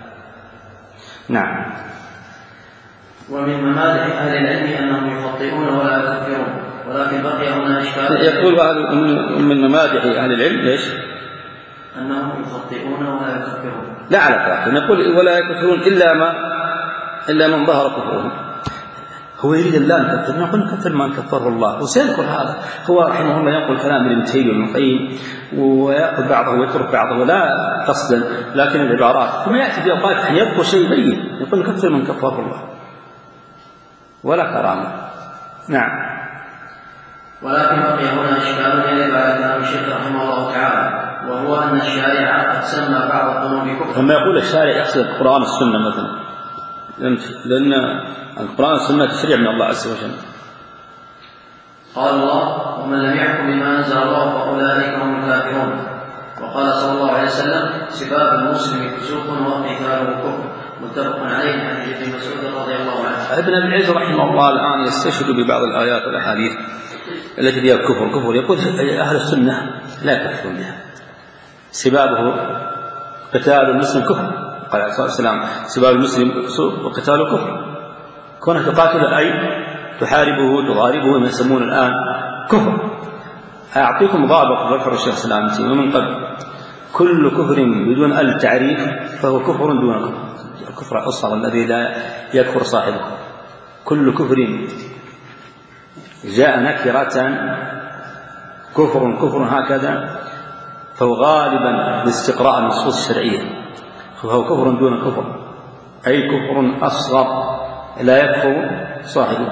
نعم. ومن ممادح أهل العلم أنهم يخطئون ولا يكفرون، ولكن بقي هنا إشكال. يقول من ممادح أهل العلم ليش؟ أنهم يخطئون ولا يكفرون. لا على فاقد، نقول ولا يكفرون إلا ما إلا من ظهر كفرهم. هو يريد الله نكفر، نقول نكفر ما كفره الله، وسيذكر هذا. هو رحمه الله ينقل كلام ابن تيمية وابن القيم ويأخذ بعضه ويترك بعضه لا قصدا، لكن العبارات ثم يأتي في أوقات أن يذكر شيء بين، يقول نكفر من كفره الله ولا كرامة. نعم. ولكن بقي هنا إشكال يجب على كلام الشيخ رحمه الله تعالى، وهو أن الشارع قد سمى بعض الذنوب كفرا. لما يقول الشارع يقصد القرآن والسنة مثلا، لأن القرآن والسنة تشريع من الله عز وجل. قال الله ومن لم يحكم بما أنزل الله فأولئك هم الكافرون. وقال صلى الله عليه وسلم سباب المسلم فسوق وقتاله كفر، متفق عليه من حديث ابن مسعود رضي الله عنه. ابن أبي العز رحمه الله الآن يستشهد ببعض الآيات والأحاديث التي فيها الكفر كفر، يقول أهل السنة لا يكفرون بها. سبابه قتال المسلم كفر، قال عليه الصلاة والسلام سباب المسلم فسوق وقتاله كفر. كونك تقاتل أي تحاربه تضاربه ما يسمون الآن كفر. أعطيكم ضابط ذكر الشيخ الإسلام ومن قبل: كل كفر بدون التعريف فهو كفر دون كفر. الكفر الأصغر الذي لا يكفر صاحبه. كل كفر جاء نكرة كفر كفر هكذا فهو غالبا باستقراء النصوص الشرعية فهو كفر دون كفر، أي كفر أصغر لا يكفر صاحبه.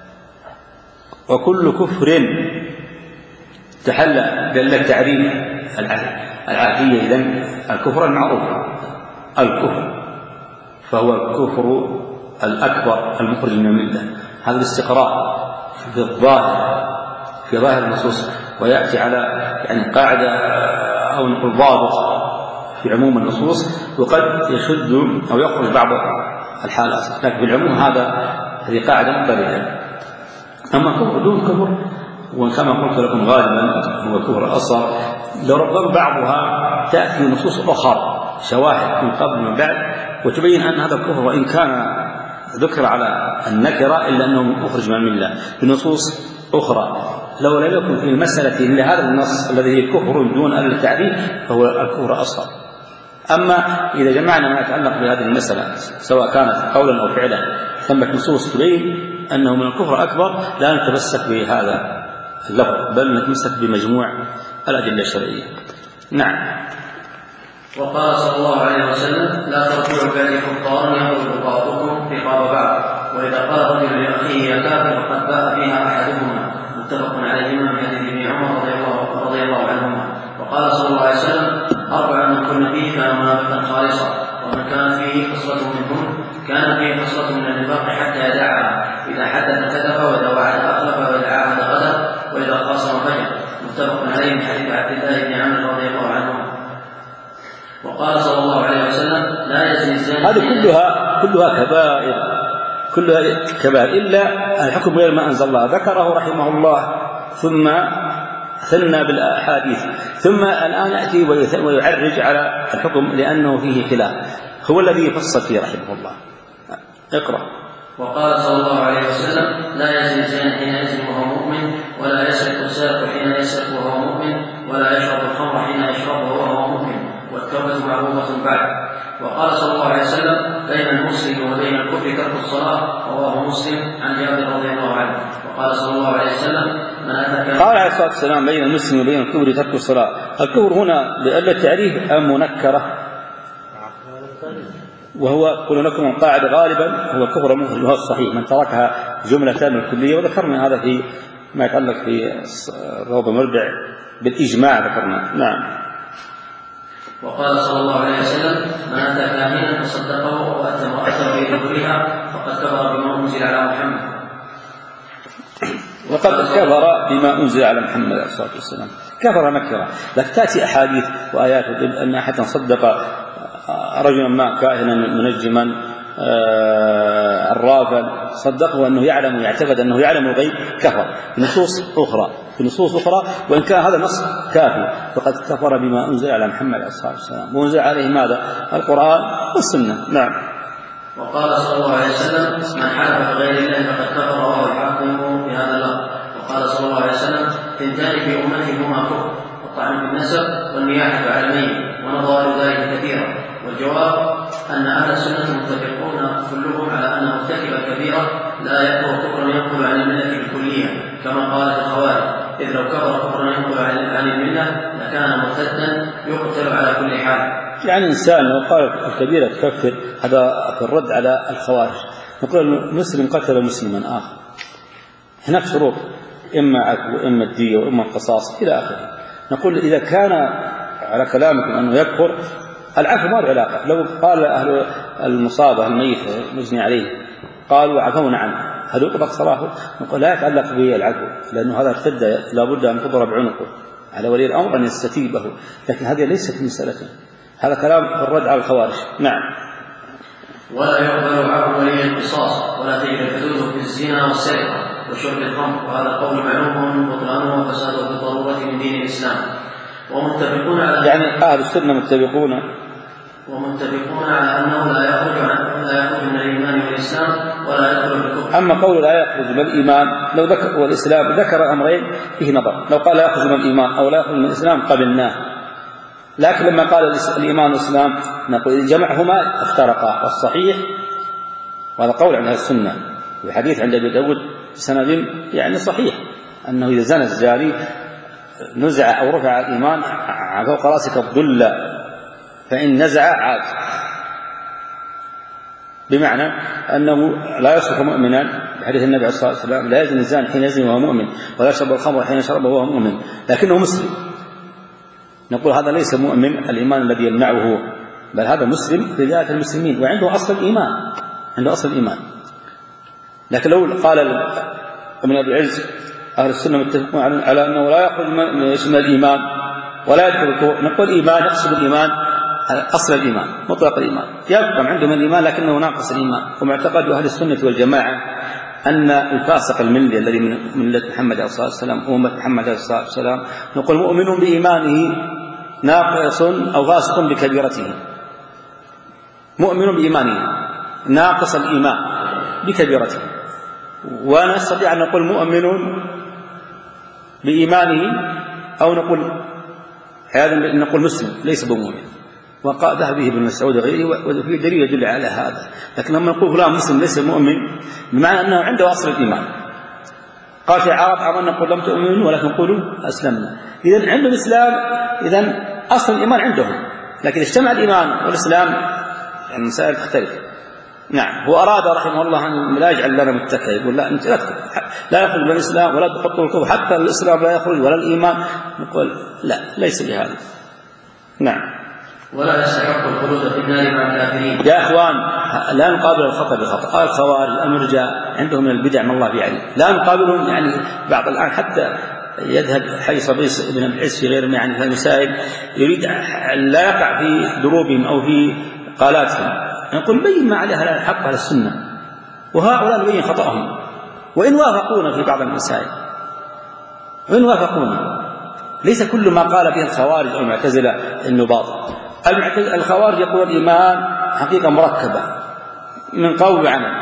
وكل كفر تحلى قال لك تعريف العادية إذن الكفر المعروف الكفر، فهو الكفر الأكبر المخرج من الملة. هذا الاستقراء في الظاهر في ظاهر النصوص، ويأتي على يعني قاعدة أو نقول ضابط في عموم النصوص، وقد يشد أو يخرج بعض الحالات، لكن في العموم هذا هذه قاعدة مضطردة. أما كفر دون كفر، وكما قلت لكم غالبا هو الكفر الأصغر، لربما بعضها تأتي نصوص أخرى شواهد من قبل ومن بعد وتبين أن هذا الكفر وإن كان ذكر على النكرة إلا أنه مخرج من الملة بنصوص أخرى. لو لم يكن في المسألة إلا هذا النص الذي هي كفر دون التعريف فهو الكفر أصغر. أما إذا جمعنا ما يتعلق بهذه المسألة سواء كانت قولا أو فعلا ثمة نصوص تبين أنه من الكفر أكبر، لا نتمسك بهذا اللفظ بل نتمسك بمجموع الأدلة الشرعية. نعم. وقال صلى الله عليه وسلم: لا تركوا بعدي كفارا يأخذ بعضكم رقاب بعض، وإذا قال رجل لأخيه يا كافر فقد باء بها أحدهما. متفق عليهما من حديث ابن عمر رضي الله عنهما. وقال صلى الله عليه وسلم: أربع من كن فيه كان منافقا خالصا، ومن كان فيه خصلة منهم كان فيه خصلة من النفاق حتى يدعها، إذا حدث كذب، وإذا وعد أخلف، وإذا عاهد غدر، وإذا خاصم فجر. متفق عليه من حديث عبد الله بن عمرو رضي الله عنهما. وقال صلى الله عليه وسلم: لا يزني الزاني. هذه كلها كلها كبائر كلها كبائر إلا الحكم غير ما أنزل الله، ذكره رحمه الله ثم ثنى بالأحاديث، ثم الآن يأتي ويعرج على الحكم لأنه فيه خلاف، هو الذي يفصل فيه رحمه الله. اقرأ. وقال صلى الله عليه وسلم: لا يزني الزاني حين يزني وهو مؤمن، ولا يسرق السارق حين يسرق وهو مؤمن، ولا يشرب الخمر حين يشربه وهو مؤمن، والتوبة معروفة بعد. وقال صلى الله عليه وسلم: بين المسلم وبين الكفر ترك الصلاة، رواه مسلم عن جابر رضي الله عنه. وقال صلى الله عليه وسلم: من أتى قال عليه الصلاة والسلام: بين المسلم وبين الكفر ترك الصلاة. الكفر هنا بأدلة التعريف أم منكرة؟ وهو قلنا لكم القاعدة غالبا هو الكفر المخرج، وهو الصحيح من تركها جملة من الكلية، وذكرنا هذا في ما يتعلق في روض المربع بالإجماع ذكرنا. نعم. وقال صلى الله عليه وسلم: من أتى كاهنا فصدقه وأتى امرأته في ذكرها فقد كفر بما أنزل على محمد. وقد كفر بما أنزل على محمد عليه الصلاة والسلام. كفر نكرة، لكن تأتي أحاديث وآيات أن أحدا صدق رجلا ما كاهنا منجما عرافا صدقه أنه يعلم ويعتقد أنه يعلم الغيب، كفر. في نصوص أخرى في نصوص أخرى وإن كان هذا نص كافي، فقد كفر بما أنزل على محمد عليه الصلاة والسلام، وأنزل عليه ماذا؟ القرآن والسنة. نعم. وقال صلى الله عليه وسلم: من حلف بغير الله فقد كفر، رواه الحاكم بهذا اللفظ. وقال صلى الله عليه وسلم: ثنتان في أمتي هما كفر، الطعن في النسب والنياحة على الميت، ونظائر ذلك كثيرا. والجواب أن أهل السنة متفقون كلهم على أن مرتكب الكبيرة لا يكفر كفرا ينقل عن الملة بالكلية، كما قالت الخوارج: إذ لو كفر كفرا ينقل عن الملة لكان مرتدا يقتل على كل حال. يعني إنسان لو قال الكبيرة تكفر، هذا في الرد على الخوارج. نقول المسلم قتل مسلما آخر، هناك شروط، إما عفو وإما الدية وإما القصاص إلى آخره. نقول إذا كان على كلامكم أنه يكفر، العفو ما له علاقة. لو قال أهل المصابة الميت مجني عليه قالوا عفونا عنه، هل يطلق صلاحه؟ نقول لا يتعلق به العفو، لأنه هذا ارتد لابد أن تضرب عنقه، على ولي الأمر أن يستتيبه، لكن هذه ليست مسألة، هذا كلام الرد على الخوارج. نعم. ولا يقبل عفو ولي القصاص، ولا تجد الحدود في الزنا والسرقة وشرب الخمر، وهذا القول معلوم بطلانه وفساده بالضرورة من دين الإسلام. ومتفقون على يعني أهل السنة متفقون ومتفقون على أنه لا يخرج عن لا يخرج من الإيمان والإسلام ولا يدخل بالكفر. أما قول لا يخرج من الإيمان لو ذكر والإسلام ذكر أمرين فيه نظر، لو قال لا يخرج من الإيمان أو لا يخرج من الإسلام قبلناه، لكن لما قال الإيمان والإسلام نقول جمعهما افترقا، والصحيح وهذا قول عن أهل السنة وحديث عند أبي داود سند يعني صحيح أنه إذا زنى الزاني نزع أو رفع الإيمان فوق رأسك الظل، فإن نزع عاد، بمعنى أنه لا يصرف مؤمنا بحديث النبي عليه الصلاة والسلام: لا يزني الزاني حين يزني وهو مؤمن، ولا يشرب الخمر حين يشربه وهو مؤمن، لكنه مسلم. نقول هذا ليس مؤمن الإيمان الذي يمنعه، بل هذا مسلم في ذات المسلمين وعنده أصل الإيمان، عنده أصل الإيمان. لكن لو قال ابن أبي العز أهل السنة متفقون على أنه لا يخرج من اسم الإيمان ولا يدخل، نقول إيمان يقصد الإيمان أصل الإيمان مطلق الإيمان، يبقى عندهم الإيمان لكنه ناقص الإيمان. ومعتقد أهل السنة والجماعة أن الفاسق الملي الذي من ملة محمد عليه الصلاة والسلام أمة محمد عليه الصلاة والسلام نقول مؤمن بإيمانه ناقص أو فاسق بكبيرته، مؤمن بإيمانه ناقص الإيمان بكبيرته. ونستطيع أن نقول مؤمن بإيمانه أو نقول هذا نقول مسلم ليس بمؤمن، وقال ذهب به ابن مسعود وغيره وفي دليل يدل على هذا. لكن لما نقول فلان مسلم ليس مؤمن بمعنى أنه عنده أصل الإيمان. قال في عرب عملنا نقول لم تؤمنوا ولكن قولوا أسلمنا. إذن عندهم الإسلام، إذن أصل الإيمان عندهم، لكن اجتمع الإيمان والإسلام يعني المسائل تختلف. نعم، هو أراد رحمه الله أن لا يجعل لنا متكئ، يقول لا أنت لا لا يخرج من الإسلام ولا تحطوا الكفر حتى الإسلام لا يخرج ولا الإيمان، نقول لا ليس بهذا. نعم. ولا يستحق الخلود في النار مع الكافرين. يا إخوان لا نقابل الخطأ بخطأ. الخوارج المرجع عندهم من البدع ما الله يعني، لا نقابلهم يعني بعض الآن حتى يذهب حي صبيس بن العز في غير يعني في المسائل يريد لا يقع في دروبهم أو في قالاتهم، نقول بين ما عليها الحق على السنة، وهؤلاء نبين خطأهم وإن وافقونا في بعض المسائل، وإن وافقونا. ليس كل ما قال به الخوارج أو المعتزلة إنه باطل. الخوارج يقول الإيمان حقيقة مركبة من قول وعمل.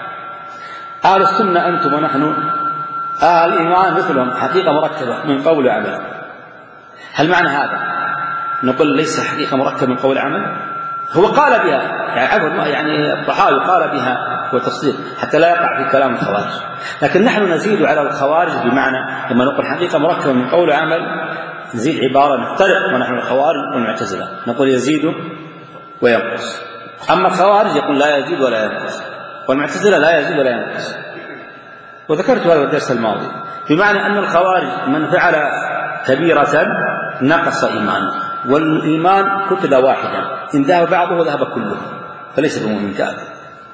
أهل السنة أنتم ونحن أهل الإيمان مثلهم حقيقة مركبة من قول وعمل. هل معنى هذا نقول ليس حقيقة مركبة من قول وعمل؟ هو قال بها يعني, يعني الطحاوي قال بها وتفصيل حتى لا يقع في كلام الخوارج، لكن نحن نزيد على الخوارج بمعنى لما نقول حقيقة مركبة من قول وعمل نزيد عبارة نختلف ونحن الخوارج والمعتزلة نقول يزيد وينقص. أما الخوارج يقول لا يزيد ولا ينقص، والمعتزلة لا يزيد ولا ينقص. وذكرت هذا الدرس الماضي بمعنى أن الخوارج من فعل كبيرة نقص إيمانه، والإيمان كتلة واحدة إن ذهب بعضه ذهب كله، فليس بمؤمن كافر.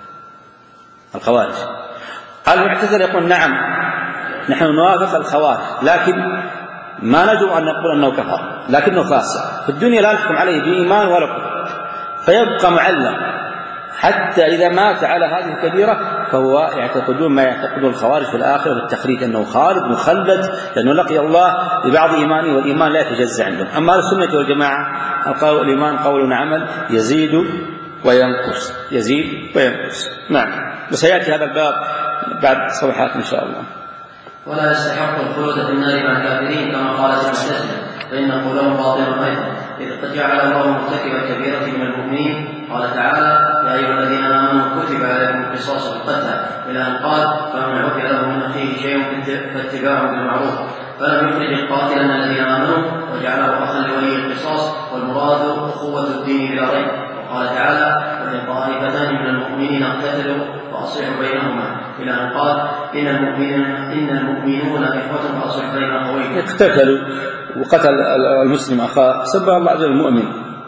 الخوارج المعتزلة يقول نعم نحن نوافق الخوارج لكن ما نجرؤ أن نقول أنه كفر لكنه فاسق. في الدنيا لا نحكم عليه بإيمان ولا كفر، فيبقى معلق حتى إذا مات على هذه الكبيرة فهو يعتقدون ما يعتقدون الخوارج في الآخرة بالتخريج أنه خالد مخلد لأنه لقي الله ببعض إيمانه، والإيمان لا يتجزأ عندهم. أما السنة والجماعة القول الإيمان قول وعمل يزيد وينقص يزيد وينقص. نعم، وسيأتي هذا الباب بعد صفحات إن شاء الله. ولا يستحق الخلود في النار مع الكافرين كما قالت المعتزلة فإن قولهم باطل أيضا، إذ قد جعل الله مرتكب الكبيرة من المؤمنين. قال تعالى يا أيها الذين آمنوا كتب عليكم القصاص في القتلى إلى أن قال فمن عفي له من أخيه شيء فاتباع بالمعروف، فلم يخرج القاتل من الذين آمنوا وجعله أخا لولي القصاص، والمراد أخوة الدين بلا ريب. وقال تعالى وإن طائفتان من المؤمنين اقتتلوا فأصلحوا بينهما إلى أن قال إن المؤمنين إن المؤمنون إخوة فأصلحوا بين أخويهم. اقتتلوا وقتل المسلم أخاه سمى الله عز وجل المؤمن،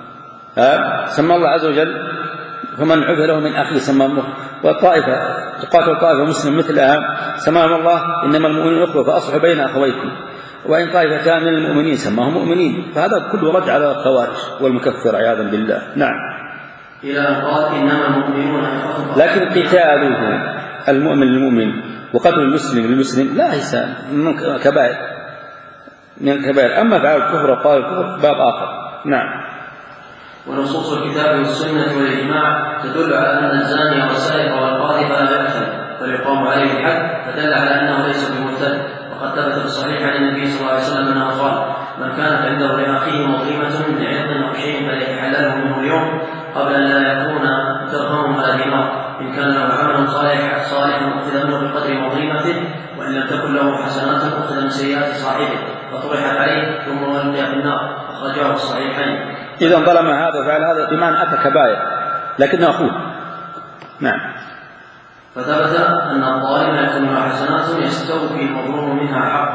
سمى الله عز وجل فمن عفي له من أخيه سمى الله. والطائفة تقاتل طائفة مسلم مثلها سماهم الله إنما المؤمنون إخوة فأصلحوا بين أخويكم. وإن طائفتان من المؤمنين سماهم مؤمنين، فهذا كله رد على الخوارج والمكفر عياذا بالله. نعم. إلى أن قال إنما المؤمنون إخوة. لكن قتاله المؤمن للمؤمن وقتل المسلم للمسلم لا يسال من كبائر من كبائر. أما فعل الكفر وقال الكفر باب آخر. نعم. ونصوص الكتاب والسنة والإجماع تدل على أن الزاني والسارق والقاذف لا يقتل بل يقام عليه الحد، فدل على أنه ليس بمرتد. وقد ثبت في الصحيح عن النبي صلى الله عليه وسلم أنه قال من كانت عنده لأخيه مظلمة من عرض أو شيء فليتحلله منه اليوم قبل أن لا يكون درهم ولا دينار. إن كان له عمل صالح صالح أخذ منه بقدر مظلمته، وإن لم تكن له حسنات أخذ من سيئات صاحبه فطرحت عليه ثم ألقي في النار. أخرجاه الصحيحين. إذا ظلم هذا وفعل هذا بمعنى أتى كبائر لكنه أخوه. نعم. فثبت أن الظالم يكون له حسنات يستوفي المظلوم منها حقا،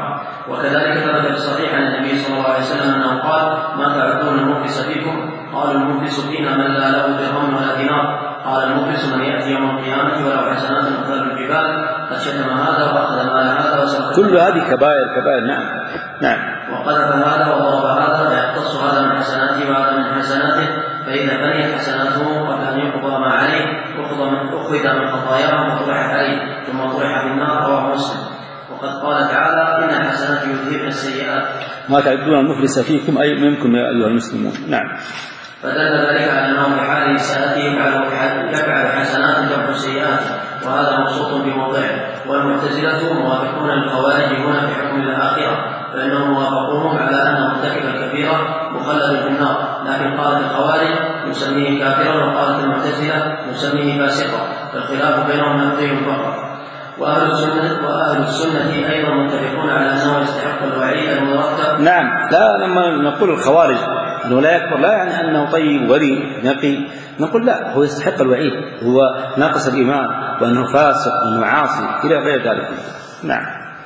وكذلك ثبت في الصحيح عن النبي صلى الله عليه وسلم أنه قال: ما تعدون المفلس فيكم؟ قالوا: المفلس فينا من لا له درهم ولا دينار. قال: المفلس من يأتي يوم القيامة ولو حسنات مثل الجبال، قد شتم هذا وأخذ مال هذا وسرق. كل هذه كبائر كبائر. نعم نعم. وقذف هذا وضرب هذا، فيقتص هذا من حسناته وهذا من حسناته، فإذا بنيت حسناته قبل أن يقضى ما عليه أخذ من خطاياه وطرحت عليه ثم طرح في النار. رواه مسلم. وقد قال تعالى: إن الحسنات يذهبن السيئات. ما تعدون المفلس فيكم أي منكم يا أيها المسلمون. نعم. فدل ذلك على أنه في حال إساءته يفعل حسنات تمحو سيئات، وهذا مبسوط بموضعه. والمعتزلة موافقون للخوارج هنا في حكم الآخرة، فإنهم موافقوهم على أن مرتكب الكبيرة مخلد في النار، لكن قالت الخوارج نسميه كافرا، وقالت المعتزلة نسميه فاسقا، فالخلاف بينهم نقضي فقط. وأهل السنة وأهل السنة أيضا متفقون على أنه يستحق الوعيد المرتب. نعم. لا، لما نقول الخوارج أنه لا يكفر لا يعني أنه طيب ولي نقي، نقول لا، هو يستحق الوعيد، هو ناقص الإيمان وأنه فاسق وأنه عاصي إلى غير ذلك. نعم.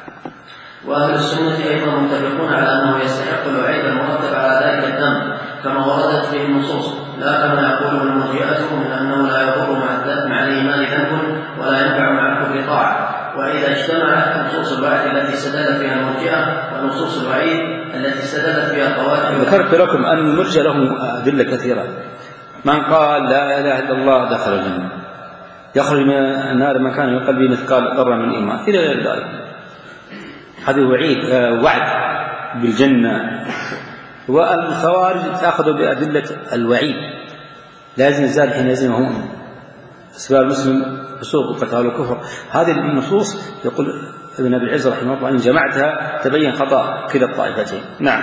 وأهل السنة أيضا متفقون على أنه يستحق الوعيد المرتب على ذلك الذنب كما وردت فيه النصوص، لا كما يقوله المرجئة من أنه لا يضر مع الإيمان ذنب ولا ينفع مع الكفر طاعة. وإذا اجتمعت نصوص الوعيد التي استدلت بها المرجئة ونصوص الوعيد التي استدلت بها الخوارج. ذكرت لكم أن المرجئة لهم أدلة كثيرة. من قال لا إله إلا الله دخل الجنة، يخرج من النار من كان يقل به مثقال ذرة من الإيمان إلى غير ذلك. هذا وعيد وعد بالجنة. والخوارج تأخذوا بأدلة الوعيد، لازم يزال حينئذ هم أسباب المسلم فسوق وقتال وكفر. هذه النصوص يقول ابن أبي العز رحمه الله إن جمعتها تبين خطأ كلا الطائفتين. نعم.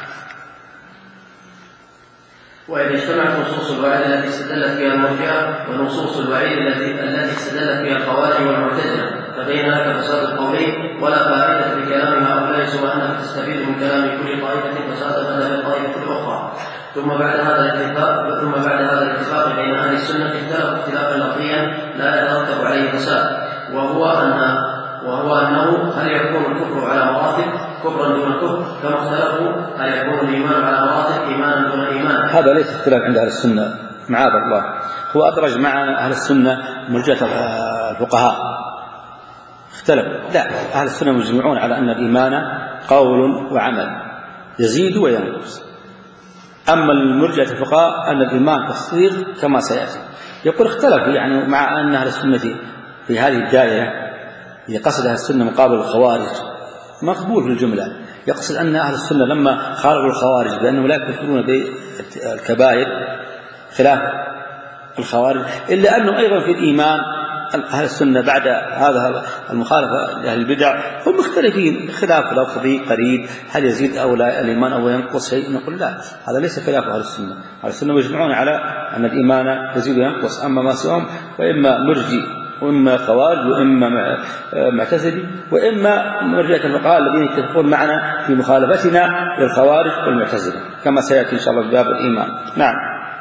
وإذا اجتمعت نصوص الوعيد التي استدلت بها المرجئة ونصوص الوعيد التي التي استدلت بها الخوارج والمعتزلة فبين لك فساد القولين، ولا فائدة في كلام هؤلاء سوى أنك تستفيد من كلام كل طائفة فساد مذهب الطائفة الأخرى. ثم بعد هذا الاتفاق ثم بعد هذا الاتفاق بين أهل السنة اختلفوا اختلافا لفظيا لا يترتب عليه فساد، وهو أن وهو أنه هل يكون الكفر على مراتب كفرا دون كفر، كما اختلفوا هل يكون الإيمان على مراتب إيمانا دون إيمان. هذا ليس اختلاف عند أهل السنة معاذ الله، هو أدرج مع أهل السنة مرجئة الفقهاء اختلف. لا، أهل السنة مجمعون على أن الإيمان قول وعمل يزيد وينقص. أما المرجئة الفقهاء أن الإيمان تصديق كما سيأتي. يقول اختلف يعني مع أن أهل السنة في هذه الدائرة يقصد أهل السنة مقابل الخوارج مقبول في الجملة. يقصد أن أهل السنة لما خالفوا الخوارج بأنهم لا يكفرون بالكبائر خلاف الخوارج، إلا أنه أيضا في الإيمان أهل السنة بعد هذا المخالفة لأهل البدع هم مختلفين خلاف لفظي قريب، هل يزيد أو لا الإيمان أو ينقص شيء؟ نقول لا، هذا ليس خلاف أهل السنة. أهل السنة يجمعون على أن الإيمان يزيد وينقص. أما ما سواهم وإما مرجي وإما خوارج وإما معتزلي وإما مرجئة الفقهاء الذين يتفقون معنا في مخالفتنا للخوارج والمعتزلة كما سيأتي إن شاء الله في باب الإيمان. نعم.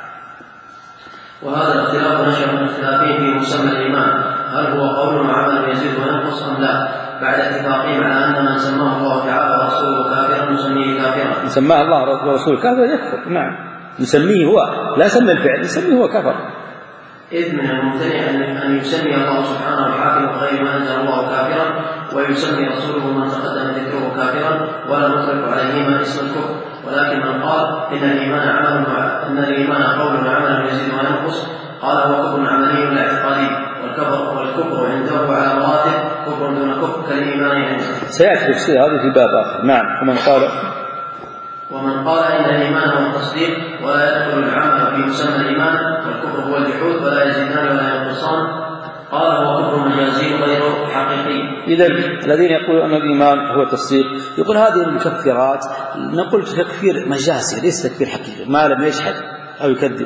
وهذا الاختلاف نشأ من اختلافهم في مسمى الإيمان، هل هو قول وعمل يزيد وينقص أم لا، بعد اتفاقهم على أن من سماه الله تعالى ورسوله كافرا نسميه كافرا. سماه الله ورسوله كافرا يكفر. نعم. نسميه هو، لا سمى الفعل، نسميه هو كفر. إذ من الممتنع أن يسمي الله سبحانه الحاكم بغير ما أنزل الله كافرا، ويسمي رسوله من تقدم ذكره كافرا، ولا نطلق عليهما اسم الكفر. ولكن من قال إن الإيمان عمل إن الإيمان قول وعمل يزيد وينقص قال هو كفر عملي لا اعتقادي، والكفر والكفر عنده على مراتب كفر دون كفر كالإيمان عنده. سيأتي تفسير هذه في باب آخر. نعم. ومن قال ومن قال إن الإيمان هو التصديق ولا يدخل العمل في مسمى الإيمان والكفر هو الجحود ولا يزيدان ولا ينقصان قال هو كفر مجازي غير حقيقي. إذا الذين يقولون أن الإيمان هو التصديق يقول هذه المكفرات نقول تكفير مجازي ليس تكفير حقيقي، ما لم يشهد أو يكذب،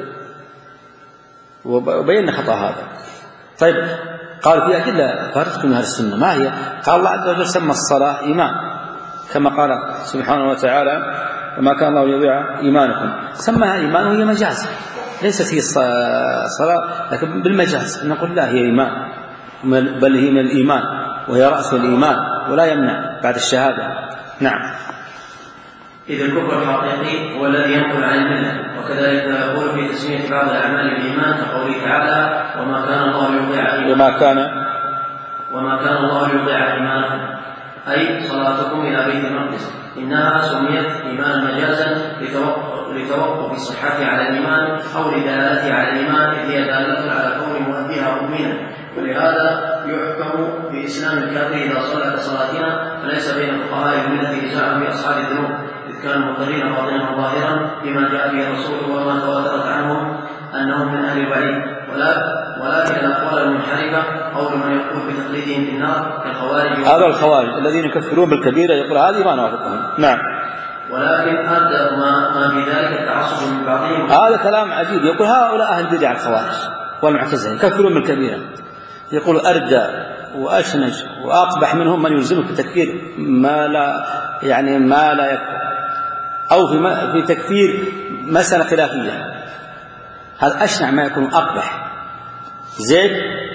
وبينا خطأ هذا. طيب قال في أدلة فارقة من أهل السنة، ما هي؟ قال الله عز وجل سمى الصلاة إيمان كما قال سبحانه وتعالى وما كان الله يضيع إيمانكم، سماها إيمان وهي مجاز، ليست هي صلاة لكن بالمجاز. نقول لا، هي إيمان بل هي من الإيمان وهي رأس الإيمان ولا يمنع بعد الشهادة. نعم. إذ الكفر الحقيقي هو الذي ينقل عن الملة، وكذلك يقول في تسمية بعض الأعمال الإيمان كقوله تعالى وما كان الله ليضيع وما كان وما كان الله ليضيع إيمانكم، أي صلاتكم إلى بيت المقدس. إنها سميت إيمان مجازا لتوقف صحته على الإيمان أو لدلالته على الإيمان، إذ هي دالة على كون مؤديها مؤمنا، ولهذا يحكم بإسلام الكافر إذا صلى كصلاتنا، فليس بين فقهاء الملة نزاع في أصحاب الذنوب، إذ كانوا مقرين باطنا وظاهرا بما جاء به الرسول وما تواترت عنهم أنهم من أهل الوعيد، ولكن الأقوال المنحرفة قول من يقول بتقليدهم في النار كالخوارج. هذا الخوارج الذين يكفرون بالكبيرة يقول هذه ما نوافقهم. نعم. ولكن أدى ما, ما في ذلك التعصب من بعضهم. هذا كلام عجيب. يقول هؤلاء أهل البدع الخوارج والمعتزلة يكفرون بالكبيرة، يقول أردى وأشنج وأقبح منهم من يلزمك بتكفير ما لا يعني ما لا يكفر، أو في في تكفير مسألة خلافية. هذا أشنع ما يكون، أقبح. زيد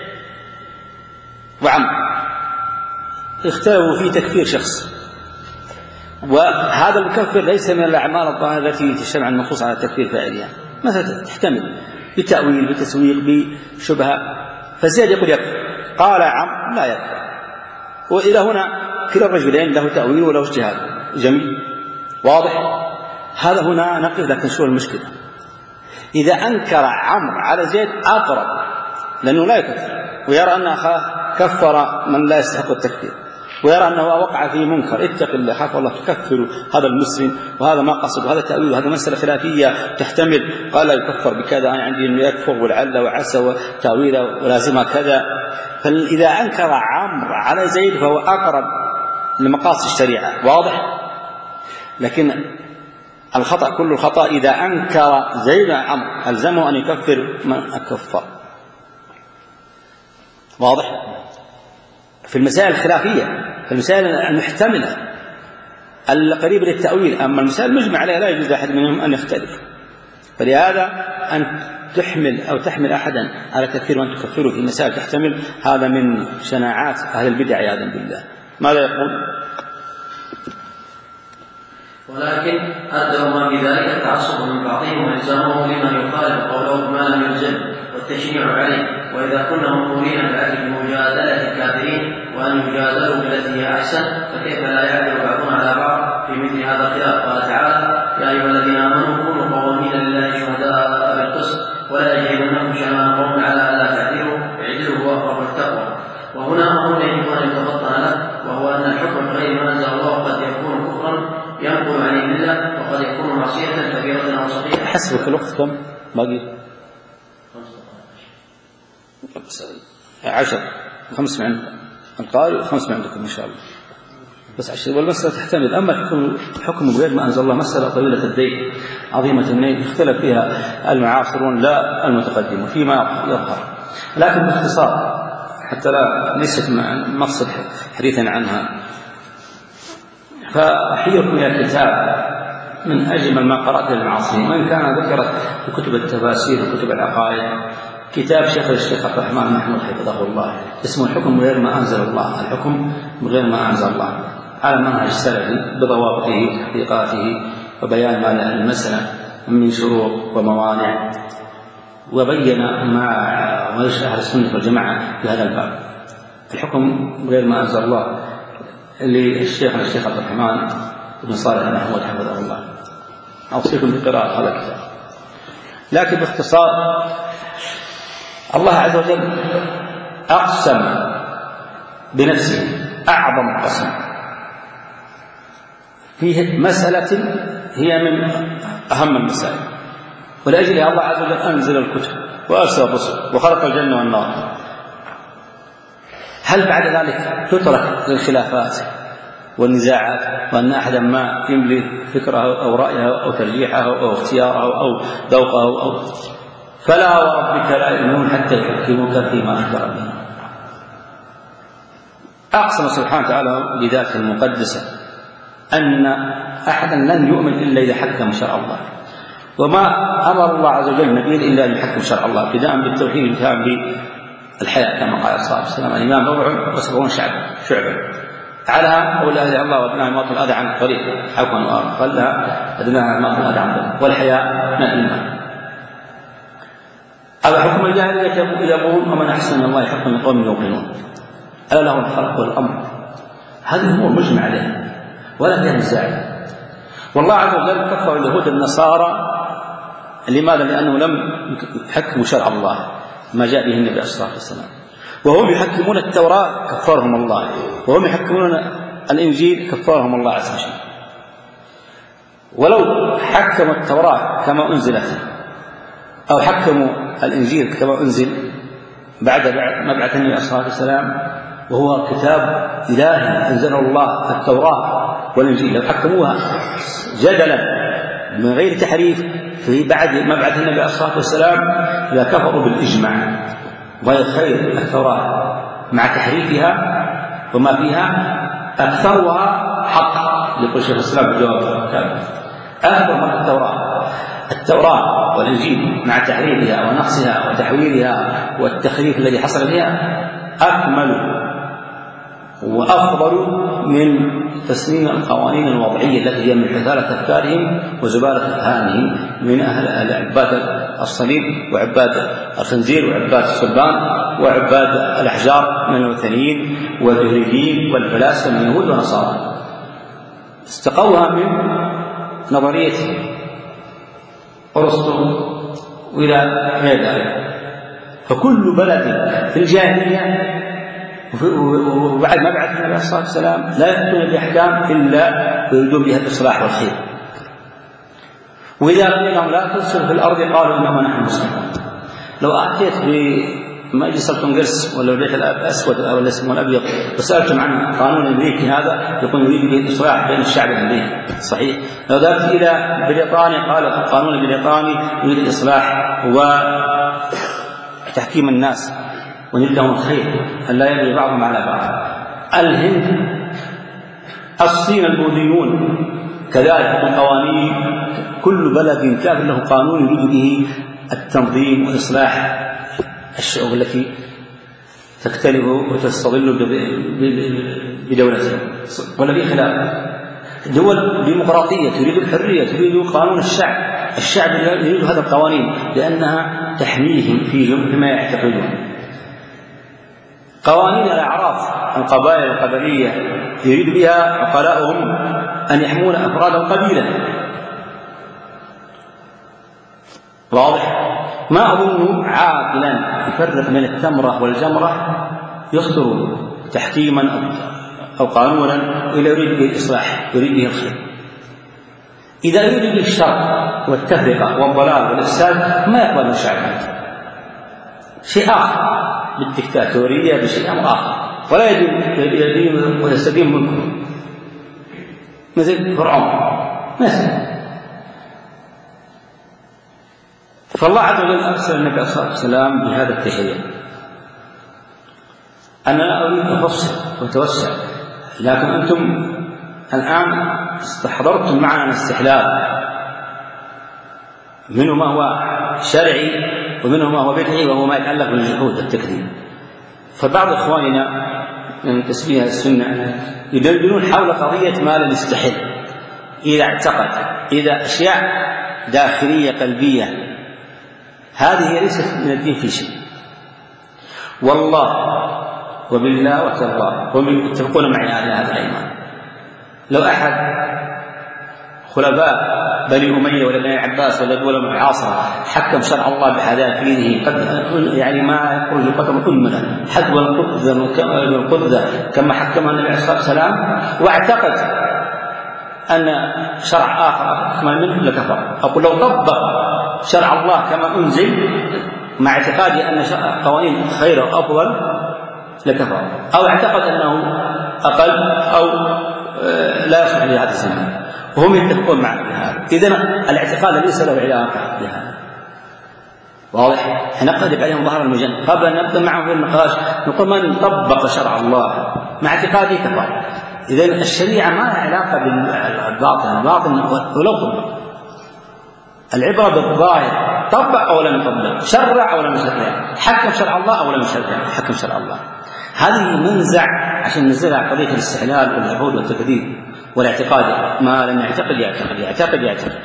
وعمر اختلفوا في تكفير شخص، وهذا المكفر ليس من الأعمال الظاهرة التي تجتمع النصوص على تكفير فاعلها، مثلا تحتمل بتأويل بتسويق بشبهة، فزيد يقول يكفر، قال عمرو لا يكفر. وإلى هنا كلا الرجلين له تأويل وله اجتهاد. جميل، واضح. هذا هنا نقف. لكن شو المشكلة؟ إذا أنكر عمرو على زيد أقرب، لأنه لا يكفر ويرى أن أخاه كفر من لا يستحق التكفير، ويرى أنه وقع في منكر، اتق الله حفظ الله تكفر هذا المسلم وهذا ما قصد وهذا تأويل وهذا مسألة خلافية تحتمل، قال لا يكفر بكذا، أنا عندي أنه يكفر والعل وعسى وتأويل ولازمها كذا. فإذا أنكر عمرو على زيد فهو أقرب لمقاصد الشريعة، واضح. لكن الخطأ كل الخطأ إذا أنكر زيد عمرو ألزمه أن يكفر من أكفر، واضح. في المسائل الخلافية، في المسائل المحتملة القريبة للتأويل، أما المسائل المجمع عليها لا يجوز أحد منهم أن يختلف. فلهذا أن تحمل أو تحمل أحدا على تكفير وأن تكفره في مسائل تحتمل، هذا من شناعات أهل البدع عياذا بالله. ماذا يقول؟ ولكن أدوا ما بذلك التعصب من بعضهم والزامه لمن يخالف قوله بما لم يلزم والتشنيع عليه. وإذا كنا مأمورين بأجل مجادلة الكافرين وأن يجادلوا بالتي هي أحسن، فكيف لا يعدل بعضنا على بعض في مثل هذا الخلاف؟ قال تعالى يا أيها الذين آمنوا كونوا قوامين لله شهداء بالقسط ولا يجرمنكم شنآن قوم على ألا تعدلوا اعدلوا هو أقرب للتقوى. وهنا أمر يجب أن يتفطن له، وهو أن الحكم بغير ما أنزل الله قد يكون كفرا ينقل عن الملة، وقد يكون معصية كبيرة أو صغيرة. حسبك الوقت كم باقي؟ عشر خمس من القارئ خمس من عندكم إن شاء الله، بس عشر. والمسألة تحتمل. أما الحكم حكم غير ما أنزل الله مسألة طويلة الدين عظيمة النيل، اختلف فيها المعاصرون لا المتقدمون فيما يظهر. لكن باختصار حتى لا ليست مقصد حديثا عنها، فأحييكم إلى كتاب من أجمل ما قرأت للمعاصرين، وإن كان ذكرت في كتب التفاسير وكتب العقائد، كتاب شيخ الشيخ عبد الرحمن محمود حفظه الله اسمه الحكم غير ما أنزل الله، الحكم غير ما أنزل الله على منهج السلفي بضوابطه وتحقيقاته وبيان ما المسألة من شروط وموانع، وبين ما وجه أهل السنة والجماعة في هذا الباب. الحكم غير ما أنزل الله للشيخ الشيخ عبد الرحمن بن صالح محمود حفظه الله، أوصيكم بقراءة هذا الكتاب. لكن باختصار الله عز وجل أقسم بنفسه أعظم قسم فيه مسألة هي من أهم المسائل، ولأجلها الله عز وجل أنزل الكتب وأرسل الرسل وخلق الجنة والنار. هل بعد ذلك تترك للخلافات والنزاعات، وأن أحدا ما يملي فكره أو رأيه أو ترجيحه أو اختياره أو ذوقه أو فلا وربك لا يؤمنون حتى يحكموك فيما أخبر به. أقسم سبحانه وتعالى بذاته المقدسة أن أحدا لن يؤمن إلا إذا حكم شرع الله، وما أمر الله عز وجل نبيا إلا أن يحكم شرع الله، ابتداء بالتوحيد وانتهاء بالحياة كما قال صلى الله عليه وسلم الإمام بضع وسبعون شعبا شعبا على قول لا اله الا الله وادناها ما الاذى عن الطريق عفوا خلها ادناها ما الاذى عن الطريق والحياء من الايمان. هذا حكم الجاهليه يقول ومن احسن من الله حكما من قوم يوقنون الا له الخلق والامر. هذه امور مجمع عليها ولا فيها نزاع. والله عز وجل كفر اليهود النصارى لماذا؟ لانه لم يحكموا شرع الله ما جاء به النبي صلى الله عليه وسلم، وهم يحكمون التوراة كفرهم الله، وهم يحكمون الإنجيل كفرهم الله عز وجل. ولو حكموا التوراة كما أنزلت أو حكموا الإنجيل كما أنزل بعد مبعث النبي صلى الله عليه وسلم وهو كتاب إلهي أنزله الله التوراة والإنجيل، لو حكموها جدلا من غير تحريف في بعد مبعث النبي صلى الله عليه وسلم لكفروا بالإجماع. وهي خير التوراة مع تحريفها وما فيها أكثرها حق لكل شيخ الإسلام بجواب أكثر من التوراة. التوراة والإنجيل مع تحريفها ونقصها وتحويلها والتخريف الذي حصل فيها أكمل وأفضل من تسليم القوانين الوضعية التي هي من حثالة أفكارهم وزبالة أذهانهم من أهل عباد الصليب وعباد الخنزير وعباد الصلبان وعباد الأحجار من الوثنيين والجهريين والفلاسفة من يهود ونصارى. استقوها من نظرية أرسطو وإلى غير ذلك. فكل بلد في الجاهلية وبعد ما بعث النبي صلى الله عليه وسلم لا يأتون بأحكام إلا ويريدون بها الإصلاح والخير. وإذا قيل لهم لا تفسدوا في الأرض قالوا إنما نحن مسلمون. لو أتيت بمجلس الكونغرس ولا البيت الأسود أو الأسود الأبيض وسألتم عن قانون الأمريكي هذا يقول يريد به الإصلاح بين الشعب الأمريكي صحيح. لو ذهبت إلى بريطانيا قال القانون البريطاني يريد الإصلاح وتحكيم الناس ونريد لهم الخير ألا يبغي بعضهم على بعض. الهند الصين البوذيون كذلك القوانين كل بلد كافر له قانون يريد به التنظيم وإصلاح الشعوب التي تختلف وتستظل بدولتها ولا في خلاف. دول ديمقراطية تريد الحرية تريد قانون الشعب الشعب يريد هذا القوانين لأنها تحميهم فيهم فيما يعتقدون. قوانين الأعراف القبائل القبلية يريد بها عقلاؤهم أن يحمون أفراد القبيلة. واضح؟ ما أظن عاقلا يفرق بين التمرة والجمرة يصدر تحكيما أو قانونا إلا يريد به الإصلاح يريد به الخير. إذا يريد به الشر والتفرقة والضلال والإفساد ما يقبل الشعب شيء آخر بالدكتاتورية بشيء أمر آخر ولا يدين ويستدين منكم مثل فرعون مثل. فالله عز وجل أرسل النبي صلى الله عليه وسلم بهذا التحية. أنا لا أريد أن أفصل وأتوسع لكن أنتم الآن استحضرتم معنا الاستحلال منه ما هو شرعي ومنه ما هو بدعي وهو ما يتعلق بالجحود والتكذيب. فبعض إخواننا من تسمية السنة يدندنون حول قضية ما لم يستحل إذا اعتقد إذا أشياء داخلية قلبية هذه ليست من الدين في شيء. والله وبالله وتالله هم يتفقون معي على هذا الإيمان. لو أحد خلفاء بني أمية ولا بني عباس ولا دولة معاصرة حكم شرع الله بحذافيره قد يعني ما يخرج قدر أمنا حد والقدة كما حكمها النبي عليه الصلاة والسلام واعتقد أن شرع آخر أكمل منه لكفر. أقول لو طبق شرع الله كما أنزل مع اعتقادي أن قوانين خير وأفضل لكفر أو اعتقد أنه أقل أو لا يصلح لهذا الزمان وهم يتفقون معنا بهذا. إذن الاعتقاد ليس له علاقة بهذا. واضح؟ نقلب عليهم ظهر المجن قبل أن نبدأ معهم في النقاش نقول من طبق شرع الله مع اعتقاده كفر. إذن الشريعة ما لها علاقة بالباطن الباطن ولو طبق. العبرة بالظاهر طبق أو لم يطبق، شرع أو لم يشرع، حكم شرع الله أو لم يشرع، حكم شرع الله. هذه منزع عشان ننزلها قضية الاستحلال والجحود والتكذيب والاعتقاد. ما لم يعتقد يعتقد يعتقد يعتقد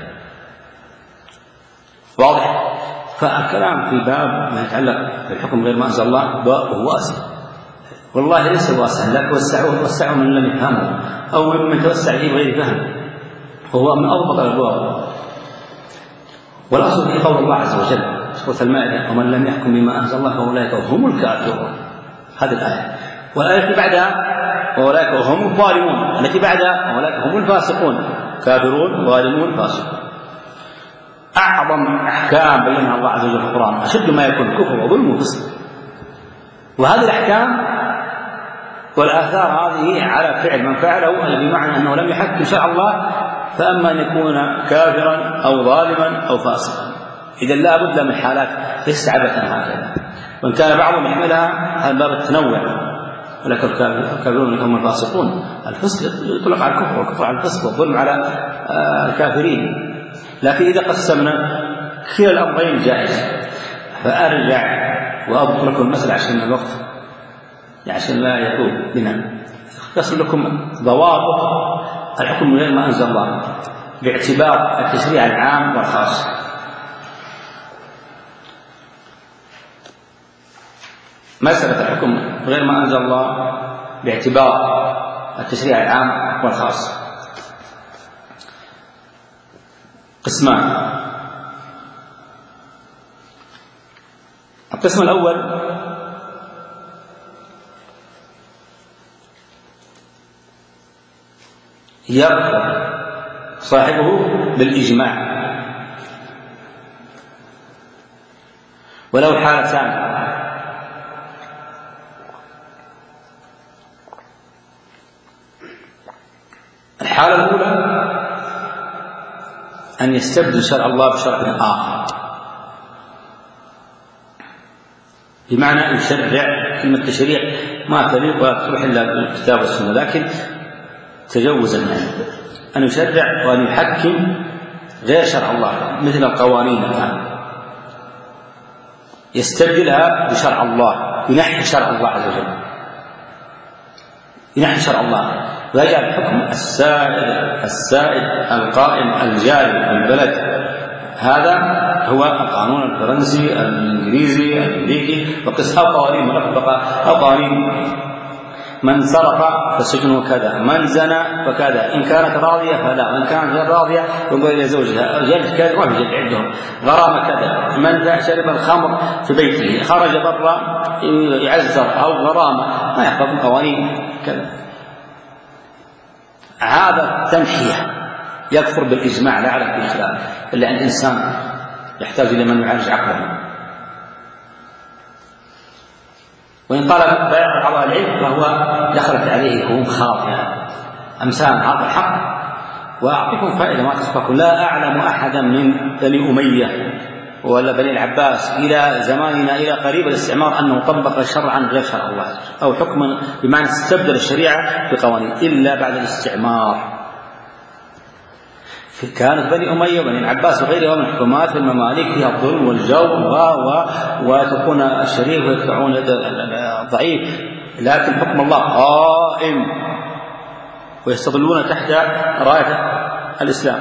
واضح؟ فالكلام في باب ما يتعلق بالحكم غير ما أنزل الله باب واسع، والله ليس واسعا، لكن وسعوه وسعوا من لم يفهمه أو من توسع فيه بغير فهم، وهو من أضبط الأبواب. والأصل في قول الله عز وجل سورة المائدة: ومن لم يحكم بما أنزل الله فأولئك هم الكافرون. هذه الآية. والآية التي بعدها: وأولئك هم الظالمون. التي بعدها: وأولئك هم الفاسقون. كافرون ظالمون فاسقون. أعظم أحكام بينها الله عز وجل في القرآن، أشد ما يكون كفر وظلم وفسق. وهذه الأحكام والآثار هذه على فعل من فعله، بمعنى أنه لم يحكم شرع الله، فأما أن يكون كافرا أو ظالما أو فاسقا. إذا لا بد من حالات ليست عبثا هكذا، وإن كان بعضهم يحملها هذا باب التنوع، ولكن الكافرون هم الفاسقون. الفسق يطلق على الكفر، والكفر على الفسق، والظلم على الكافرين. لكن إذا قسمنا كلا الأمرين جائز. فأرجع وأضبط لكم المسألة عشان الوقت، عشان لا يطول بنا، أختصر لكم ضوابط الحكم غير ما أنزل الله باعتبار التشريع العام والخاص. مسألة الحكم غير ما أنزل الله باعتبار التشريع العام والخاص قسمان. القسم الأول: يكفر صاحبه بالإجماع ولو حالتان: الحالة الأولى أن يستبدل شرع الله بشرع آخر، بمعنى أن يشرع. كلمة تشريع ما تليق ولا تصلح إلا بالكتاب والسنة، لكن تجوزا يعني أن يشرع وأن يحكم غير شرع الله، مثل القوانين الآن يستبدلها بشرع الله، ينحي شرع الله عز وجل، ينحي شرع الله ويجعل الحكم السائد السائد القائم الجاري في البلد. هذا هو القانون الفرنسي، الإنجليزي، الأمريكي، وقس أو قوانين مرفقة أو قوانين: من سرق فسجنه كذا، من زنى فكذا، إن كانت راضية فلا، وإن كانت غير راضية ينظر إلى زوجها، جلد كذا، ما في جلد عندهم، غرامة كذا، من شرب الخمر في بيته خرج برا يعزر أو غرامة، ما يحفظ قوانين كذا. هذا تنحية يكفر بالإجماع، لا على كل خلاف، إلا عند إنسان يحتاج إلى من يعالج عقله. وإن طلب بيع بعض العلم فهو دخلت عليه يكون خاطئا. أمثال هذا الحق. وأعطيكم فائدة ما تخفاكم: لا أعلم أحدا من بني أمية ولا بني العباس إلى زماننا إلى قريب الاستعمار أنه طبق شرعا غير شرع الله أو حكما بمعنى استبدل الشريعة بقوانين إلا بعد الاستعمار. كانت بني أمية وبني العباس وغيرها من الحكومات المماليك فيها الظلم والجور و ويتركون الشريف ويدفعون الضعيف، لكن حكم الله قائم ويستظلون تحت راية الإسلام.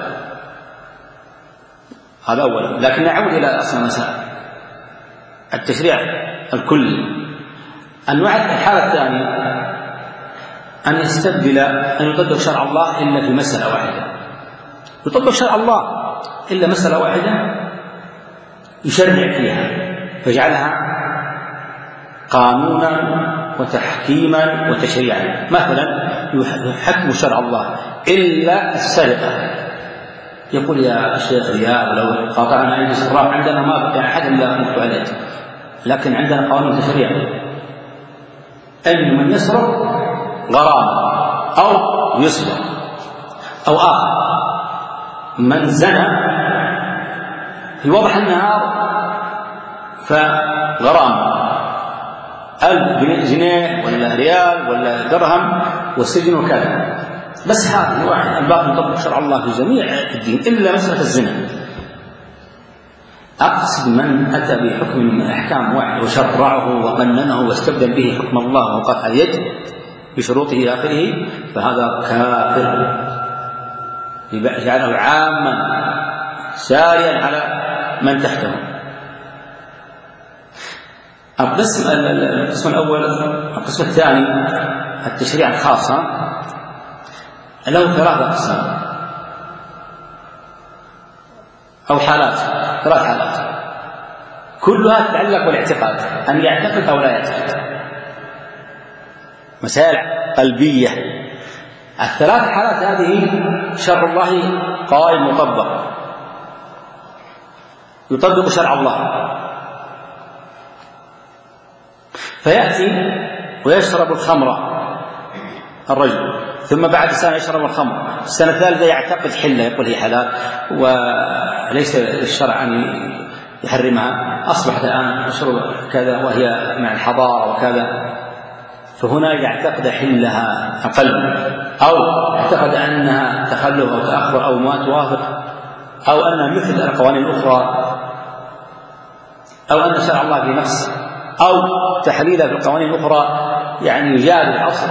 هذا أولا. لكن نعود إلى أصل المسائل: التشريع الكلي. النوع الحالة الثانية أن يستبدل أن يطبق شرع الله إلا في مسألة واحدة، يطبق شرع الله إلا مسألة واحدة يشرع فيها فيجعلها قانونا وتحكيما وتشريعا. مثلا يحكم شرع الله إلا السرقة، يقول يا شيخ رياض لو قاطعنا أيدي السراق عندنا ما بقي أحد إلا نقطع عليه، لكن عندنا قانون تشريع أن من يسرق غرامة أو يسرق، أو آخر من زنى في وضح النهار فغرامة ألف جنيه ولا ريال ولا درهم والسجن وكذا. بس هذا واحد، الباقي يطبق شرع الله في جميع الدين إلا مسألة الزنا. أقصد من أتى بحكم من الأحكام وشرعه وقننه واستبدل به حكم الله وقطع اليد بشروطه إلى آخره، فهذا كافر يجعله عاما ساريا على من تحته. القسم القسم الأول. القسم الثاني التشريع الخاصة له ثلاثة أقسام أو حالات، ثلاث حالات كلها تتعلق بالاعتقاد، أن يعتقد أو لا يعتقد، مسائل قلبية. الثلاث حالات هذه شرع الله قائم مطبق، يطبق شرع الله، فيأتي ويشرب الخمر الرجل، ثم بعد سنة يشرب الخمر، السنة الثالثة يعتقد حلة، يقول هي حلال وليس الشرع أن يحرمها، أصبحت الآن مشروب كذا وهي مع الحضارة وكذا، فهنا يعتقد حلها القلب، أو اعتقد أنها تخلف أو تأخر أو ما توافق، أو أنها مثل القوانين الأخرى، أو أن شرع الله في نفس، أو تحليلها في القوانين الأخرى يعني يجاري الأصل،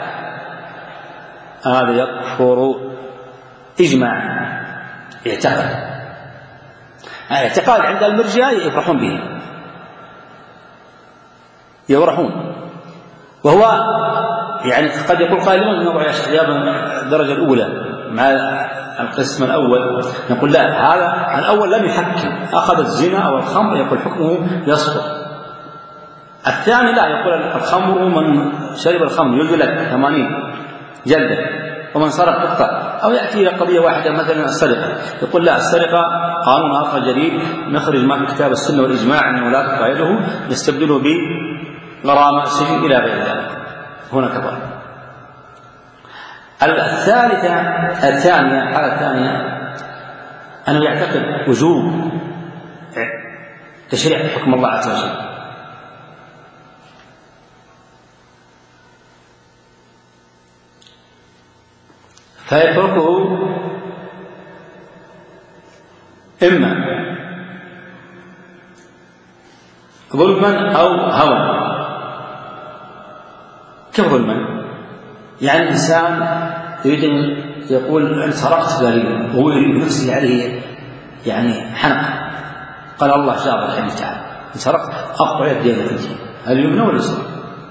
هذا يكفر إجماعا. يعتقد الاعتقاد عند المرجئة يفرحون به، يفرحون، وهو يعني قد يقول قائل لماذا نضع الدرجة الأولى مع القسم الأول؟ نقول لا، هذا الأول لم يحكم، أخذ الزنا أو الخمر يقول حكمه يسقط. الثاني لا، يقول الخمر من شرب الخمر يجلد ثمانين جلدة، ومن سرق تقطع. أو يأتي إلى قضية واحدة مثلا السرقة، يقول لا، السرقة قانون آخر جديد نخرج ما في كتاب السنة والإجماع أنه لا تقطع يده، نستبدله بغرامة سجن إلى غير ذلك، هنا كبر. الثالثة الثانية الحالة الثانية أنه يعتقد وجوب تشريع حكم الله عز وجل، فيتركه إما ظلما أو هوى. كيف ظلما؟ يعني الإنسان يريد أن يقول أن سرقت بريء، وهو يريد نفسه عليه يعني حنق، قال الله جابر الحديث تعالى إن سرقت أقطع يديك أنت، هل يمنع ولا يسرق؟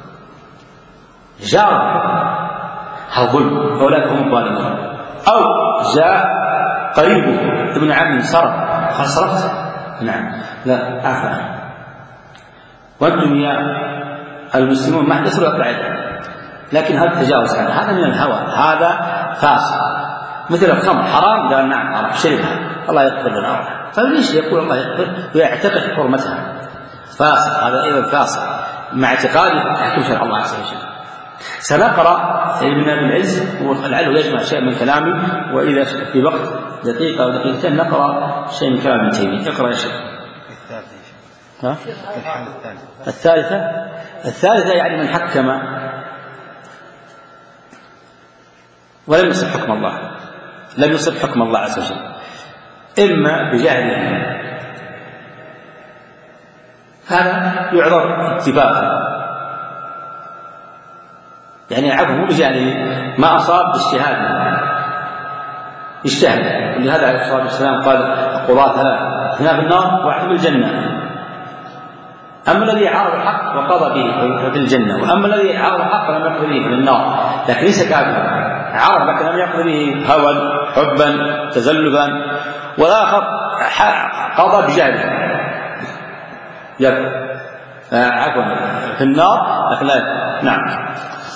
جابر هذا ظلم، أولئك هم الظالمون. أو جاء قريبه ابن عم سرق، قال سرقت؟ نعم، لا عفوا، وأنتم يا المسلمون ما حدثوا يقطع يده، لكن هذا تجاوز عنه، هذا من الهوى، هذا فاسق. مثل الخمر حرام، قال نعم حرام، شربها الله يغفر لنا، فليش يقول الله يغفر ويعتقد حرمتها؟ فاسق، هذا أيضا فاسق مع اعتقاده تحكم شرع الله عز وجل. سنقرأ ابن أبي العز ولعله يجمع شيء من كلامي، وإذا في وقت دقيقة أو دقيقتين نقرأ شيء من كلام ابن تيمية. اقرأ يا شيخ. ها؟ الثالثة الثالثة يعني من حكم ولم يصب حكم الله، لم يصب حكم الله عز وجل، إما بجهله، هذا يعذر اتفاقا، يعني عفوا مو بجهله، ما أصاب باجتهاد، اجتهد. ولهذا عليه الصلاة والسلام قال القضاة ثلاث، اثنان في النار واحد في الجنة. أما الذي عارض الحق وقضى به في الجنة، وأما الذي عارض الحق لم يقضي به في النار، لكن ليس كافرا، عارض لكن لم يقضي به هوى حبا تزلفا، والآخر قضى بجهله عفوا في النار لكن لا. نعم.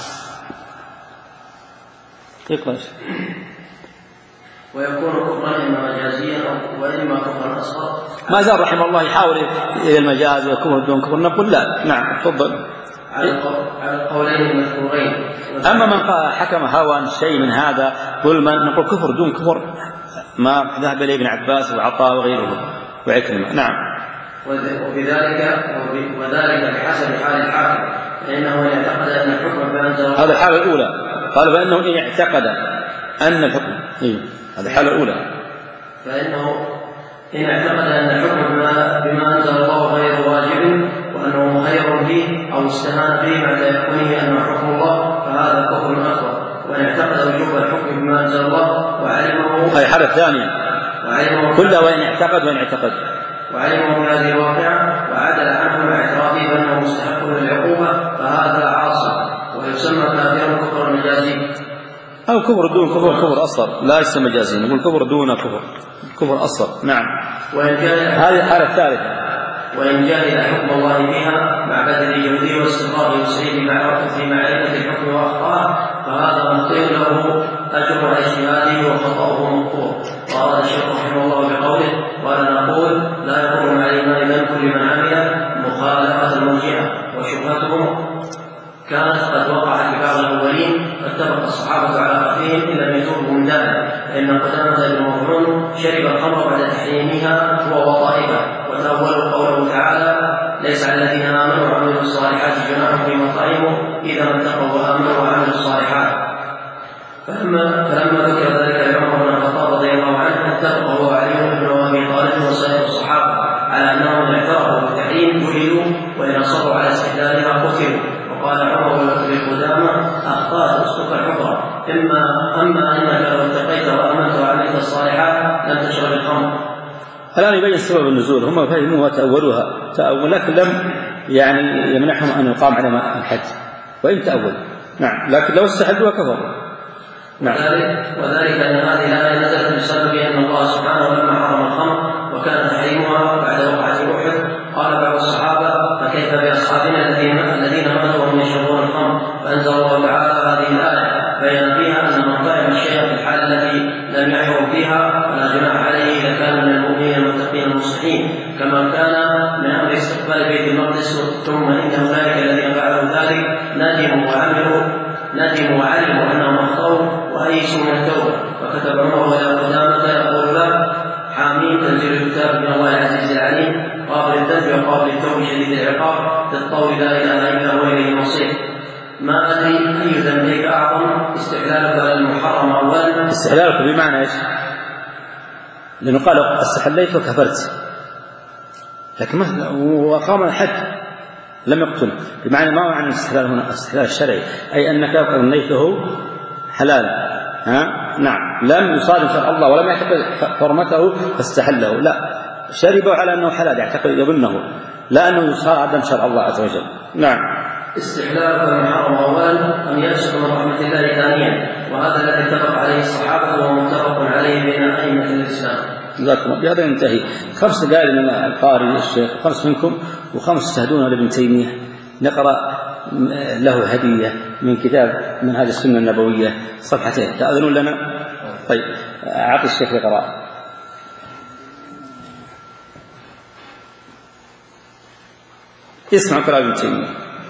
ويكون كفرا إما مجازيا وإما كفرا أصغر. ما زال رحمه الله يحاول إلى المجاز ويكون دون كفر، نقول لا. نعم تفضل. على القولين المذكورين. أما من حكم هوى شيء من هذا ظلما نقول كفر دون كفر، ما ذهب إليه ابن عباس وعطاء وغيره وعكرمة. نعم. وبذلك وذلك بحسب حال الحاكم، فإنه يعتقد أن الحكم بأنزل. هذا الحالة الأولى، قال فإنه إن يعتقد أن الحكم، إيه هذه الحالة الأولى، فإنه إن اعتقد أن الحكم بما, بما أنزل الله غير واجب وأنه مخير فيه أو استهان به مع تيقنه أنه حكم الله فهذا كفر أكبر. وإن اعتقد وجوب الحكم بما أنزل الله وعلمه هذه حالة ثانية كلها وإن اعتقد وإن اعتقد وعلمه بهذه الواقعة وعدل عنه مع اعترافه بأنه مستحق للعقوبة فهذا عاصي ويسمى كافرا كفر مجازي أو كفر دون كفر كفر أصغر لا يسمى مجازي نقول كفر دون كفر كفر أصغر. نعم. هذه الحالة الثالثة. وإن جاهل حكم الله بها مع بذل جهده واستمرار وسعيه مع في معرفة الحكم وأخطائه فهذا مخطئ له أجر على اجتهاده وخطأه مغفور. وأراد الشيخ رحمه الله بقوله وأنا نقول لا يكون مع الإيمان ذنب لمن عمل مخالفة المرجئة وشبهتهم كانت قد وقعت في بعض الأولين فاتفق الصحابة على قتلهم إن لم يتوبوا من ذلك فإن قدامة بن مظعون شرب الخمر بعد تحريمها هو وطائفة وتأولوا قوله تعالى ليس على الذين آمنوا وعملوا الصالحات جناح فيما طعموا إذا ما اتقوا وآمنوا وعملوا الصالحات. فلما فلما ذكر ذلك لعمر بن الخطاب رضي الله عنه اتفق هو وعلي بن أبي طالب وسائر الصحابة على أنهم اعترفوا بالتحريم جلدوا وإن أصروا على استحلالها قتلوا. وقال عمر بن قدامة أخطأت أسلك الحفرة إما أما أنك لو اتقيت وآمنت وعملت الصالحات لم تشرب الخمر. الآن يبين سبب النزول هم فهموها تأولوها تأول لكن لم يعني يمنعهم أن يقام عليهم الحد وإن تأول. نعم. لكن لو استحلوها كفروا. نعم. وذلك أن هذه الآية نزلت بسبب أن الله سبحانه لما حرم الخمر وكان تحريمها بعد وقعة أحد قال بعض الصحابة فكيف بأصحابنا الذين الذين ماتوا وهم يشربون الخمر فأنزل الله تعالى هذه الآية بين فيها أن من طعم الشيء في الحال التي لم يحرم فيها فلا جناح عليه إذا كان من المؤمنين المتقين المصلحين كما كان من أمر استقبال بيت المقدس ثم إن أولئك الذين فعلوا ذلك ندموا وعملوا ندموا وعلموا أنهم أخطأوا وأيسوا من التوبة. وكتب عمر إلى قدامة يقول له حامين تنزيل الكتاب من الله العزيز العليم قابل الذنب وقابل التوب شديد العقاب بالطول لا إله إلا هو إليه المصير. ما أدري أي ذنبك أعظم استحلالك للمحرم أولا. استحلالك بمعنى إيش؟ لأنه قال استحليت وكفرت لكن ما وقام الحد لم يقتل بمعنى ما معنى الاستحلال هنا الاستحلال الشرعي أي أنك أنيته حلالا. ها؟ نعم. لم يصادم شرع الله ولم يعتقد حرمته فاستحله لا شربوا على أنه حلال يعتقد يظنه لا أنه يصادم شرع الله عز وجل. نعم. استحلال المحرم أولا أن يأسف من رحمة الله ثانيا وهذا الذي اتفق عليه الصحابة ومتفق عليه بين أئمة الإسلام. جزاكم بهذا ينتهي. خمس دقائق من القارئ الشيخ خمس منكم وخمس تهدون لابن تيمية نقرأ له هدية من كتاب من هذه السنة النبوية صفحتين تأذنون لنا؟ طيب أعطي الشيخ يقرأ. اسمع قراءة ابن تيمية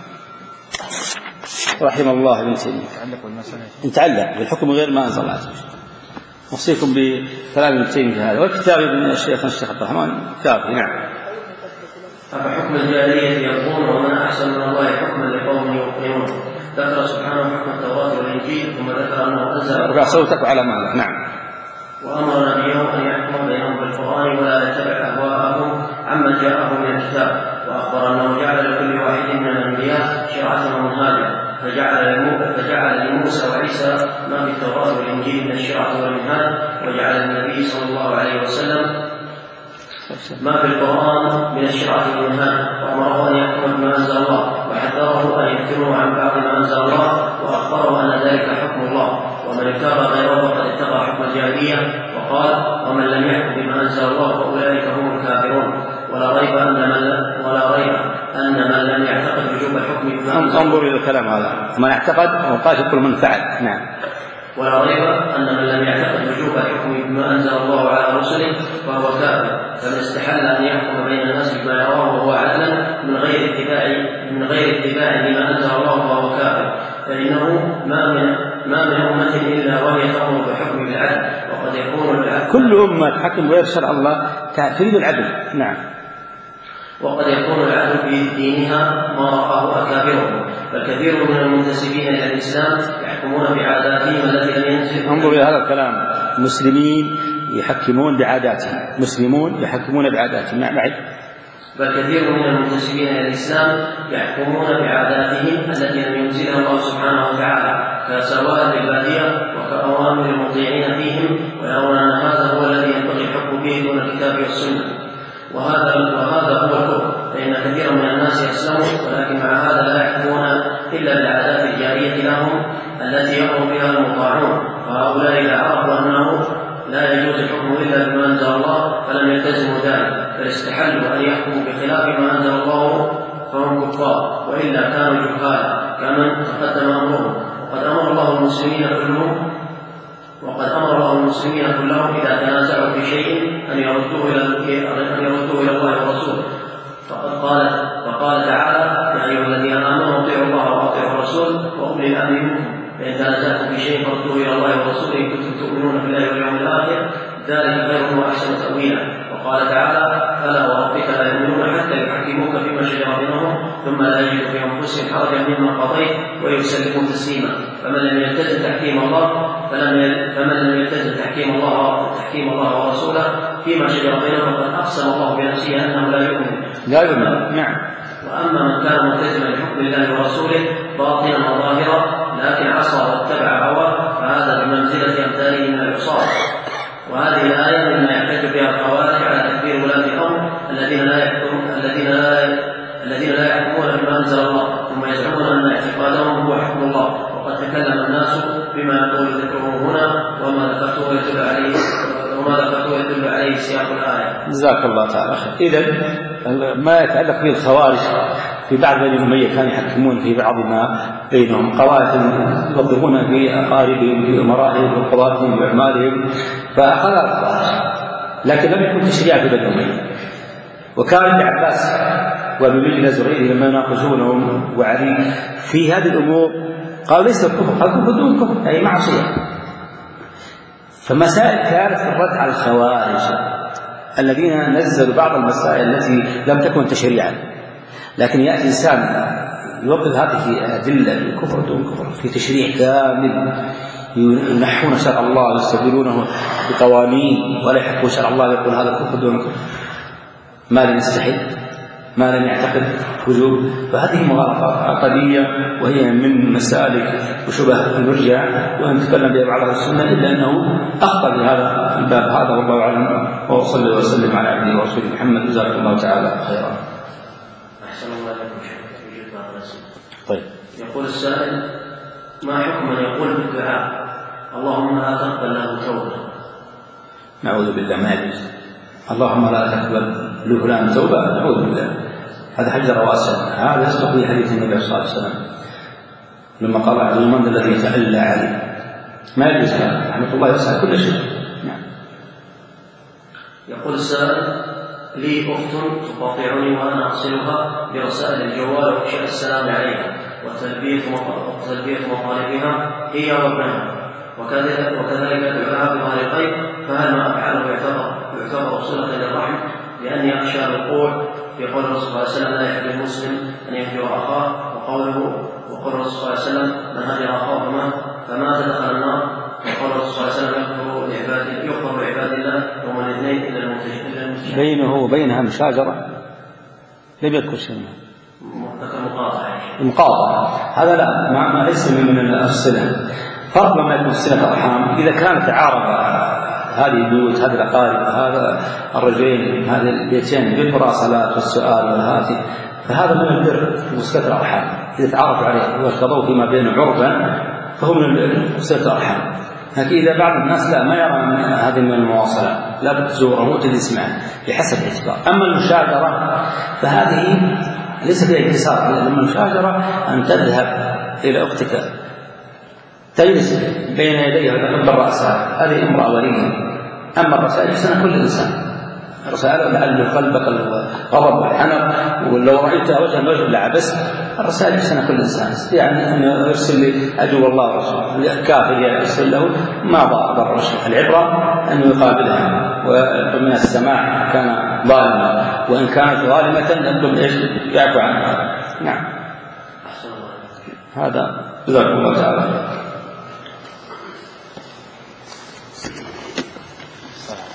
رحمه الله. ابن تيمية نتعلق بالحكم غير ما أنزل الله عز وجل. أوصيكم بكلام ابن تيمية هذا والكتاب ابن الشيخ الشيخ عبد الرحمن كافي. نعم. أفحكم الجاهلية يبغون ومن أحسن من الله حكما لقوم يوقنون. ذكر سبحانه حكم التوراة والإنجيل ثم ذكر أنه أنزل ارفع صوتك على ماذا. نعم. وأمر نبيه أن يحكم بينهم بالقرآن ولا يتبع أهواءهم عما جاءه من الكتاب وأخبر أنه جعل لكل واحد من الأنبياء شرعة ومنهاجا فجعل فجعل لموسى وعيسى ما في التوراة والإنجيل من الشرعة والمنهاج وجعل النبي صلى الله عليه وسلم ما في القرآن من الشرعة والمنهاج وأمره أن يحكم بما أنزل الله وحذره أن يفتنوا عن بعض ما أنزل الله وأخبره أن ذلك حكم الله ومن اتبع غيره فقد اتبع حكم الجاهلية وقال ومن لم يحكم بما أنزل الله فأولئك هم الكافرون. ولا ريب أن من ولا ريب أن من لم يعتقد وجوب الحكم بما أنزل الله. انظروا إلى الكلام هذا من اعتقد وقاتل كل من فعل. نعم. ولا ريب أن من لم يعتقد وجوب الحكم بما أنزل الله على رسله فهو كافر فمن استحل أن يحكم بين الناس بما يراه وهو عدلا من غير اتباع من غير اتباع لما أنزل الله فهو كافر فإنه ما من ما من أمة إلا وهي تأمر بحكم بالعدل وقد يكون العدل كل أمة تحكم غير شرع الله تريد العدل. نعم. وقد يكون العدل في دينها ما رآه أكابرهم فالكثير من المنتسبين إلى الإسلام يحكمون بعاداتهم التي لم ينزل. انظروا إلى هذا الكلام. مسلمين يحكمون بعاداتهم، مسلمون يحكمون بعاداتهم. نعم. بل كثير من المنتسبين إلى الإسلام يحكمون بعاداتهم التي لم ينزلها الله سبحانه وتعالى كسواء بالبادية وكأوامر المطيعين فيهم، ويرون أن هذا هو الذي ينبغي الحكم به دون الكتاب والسنة، وهذا وهذا هو الكفر. فإن كثيرا من الناس يسلمون ولكن مع هذا لا يحكمون إلا بالعادات الجارية لهم التي يأمر بها المطاعون، فهؤلاء إذا عرفوا أنه لا يجوز الحكم إلا بما أنزل الله فلم يلتزموا ذلك، بل استحلوا أن يحكموا بخلاف ما أنزل الله فهم كفار، وإلا كانوا جهالا كمن تقدم أمرهم. وقد أمر الله المسلمين كلهم وقد أمر الله المسلمين كلهم إذا تنازعوا في شيء أن يردوه إلى أن يردوه إلى الله ورسوله. فقد قال فقال تعالى: يا أيها الذين آمنوا أطيعوا الله وأطيعوا الرسول وأولي الأمر منكم، فإن تنازعتم في شيء فردوه إلى الله ورسوله إن كنتم تؤمنون بالله واليوم الآخر، ذلك خير وأحسن تأويلا. وقال تعالى: فلا وربك لا يؤمنون حتى يحكموك فيما شجر بينهم ثم لا يجدوا في أنفسهم حرجا مما قضيت ويسلموا تسليما. فمن لم يلتزم تحكيم الله فمن لم يلتزم تحكيم الله تحكيم الله ورسوله فيما شجر بينهم فقد أقسم الله بنفسه أنه لا يؤمن لا يؤمن. نعم. وأما من كان ملتزما لحكم الله ورسوله باطنا وظاهرا لكن عصى واتبع هواه فهذا بمنزلة أمثاله من العصاة. وهذه الآية مما يحتج بها الخوارج على تكفير ولاة الأمر الذين لا يحكمون الذين لا الذين لا يحكمون بما أنزل الله ثم يزعمون أن اعتقادهم هو حكم الله. وقد تكلم الناس بما يقول ذكره هنا وما ذكرته يدل عليه وما ذكرته يدل عليه سياق الآية. جزاك الله تعالى خير. إذن ما يتعلق بالخوارج في بعض بني أمية كانوا يحكمون في بعض ما بينهم، قوائد يوظفون في أقاربهم في أمرائهم وقضاتهم وأعمالهم، فأخذها الخوارج، لكن لم يكن تشريع في بني أمية. وكان ابن عباس وابن مجلس وغيره لما يناقشونهم وعلي في هذه الأمور قالوا ليس الكفر، قالوا كفر دون كفر أي معصية. فمسائل كانت الرد على الخوارج الذين نزلوا بعض المسائل التي لم تكن تشريعا، لكن يأتي إنسان يوظف هذه أدلة الكفر دون كفر في تشريع كامل، ينحون شرع الله ويستبدلونه بقوانين ولا يحكمون شرع الله، يقول هذا كفر دون كفر، ما لم يستحل ما لم يعتقد وجوب. فهذه مغالطات عقدية وهي من مسالك وشبه المرجع، وأن نتكلم بها بعض السنة إلا أنه أخطأ بهذا الباب هذا، والله أعلم. وصلى وسلم على عبده ورسوله محمد، جزاكم الله تعالى خيرا. أحسن الله إليكم شيخ. طيب. يقول السائل: ما حكم من يقول بالدعاء اللهم لا تقبل له توبة؟ نعوذ بالله، ما يجوز. اللهم لا تقبل لفلان توبة، نعوذ بالله، هذا حجر واسع. هذا يصدق به حديث النبي صلى الله عليه وسلم لما قال عبد المن الذي يتألى عليه، ما يجوز هذا، رحمة الله يسع كل شيء. نعم. يقول السائل: لي أخت تقاطعني وأنا أصلها برسائل الجوال وإفشاء السلام عليها وتلبية مطالبها هي وابنها، وكذلك وكذلك الدعاء بظهر الغيب، فهل ما أفعله يعتبر يعتبر صلة للرحم؟ لأني أخشى الوقوع في قول الرسول صلى الله عليه وسلم: لا يحب المسلم أن يهجر أخاه، وقوله وقول الرسول صلى الله عليه وسلم: من هجر أخاه فمات فمات دخل النار، وقول الرسول صلى الله عليه وسلم: يغفر لعباد يغفر لعباد الله يوم الاثنين إلا المتجهل. بينه وبينها مشاجرة لم يذكر شيء ذكر مقاطعة. مقاطعة هذا لا ما, ما ليس من الصلة. فرق لما يكون صلة أرحام إذا كانت تعارض هذه البيوت هذه الأقارب هذا الرجلين هذه البيتين بالمراسلات والسؤال والهاتف، فهذا من البر وصلة الأرحام. إذا تعارفوا عليه وارتضوا فيما بينهم عرفا فهو من صلة الأرحام. لكن إذا بعض الناس لا ما يرى من هذه من المواصلة، لا بتزوره وتجلس معه بحسب الاعتبار. أما المشاجرة فهذه ليس فيها انكسار، لأن المشاجرة أن تذهب إلى أختك تجلس بين يديها وتقبل رأسها، هذه امرأة ولية. أما الرسائل يسنى كل إنسان، الرسائل لعل قلبك الغضب والحنق، ولو رأيتها وجها وجه لعبس. الرسائل يسنى كل إنسان، يعني أن يرسل لي أجو الله ورسوله، الكافر يرسل له ما ضر الرسول. العبرة أنه يقابلها، ومن السماع كان ظالما، وإن كانت ظالمة أنتم إيش يعفو عنها. نعم. هذا جزاكم الله تعالى.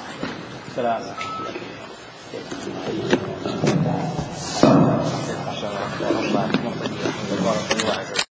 السلام.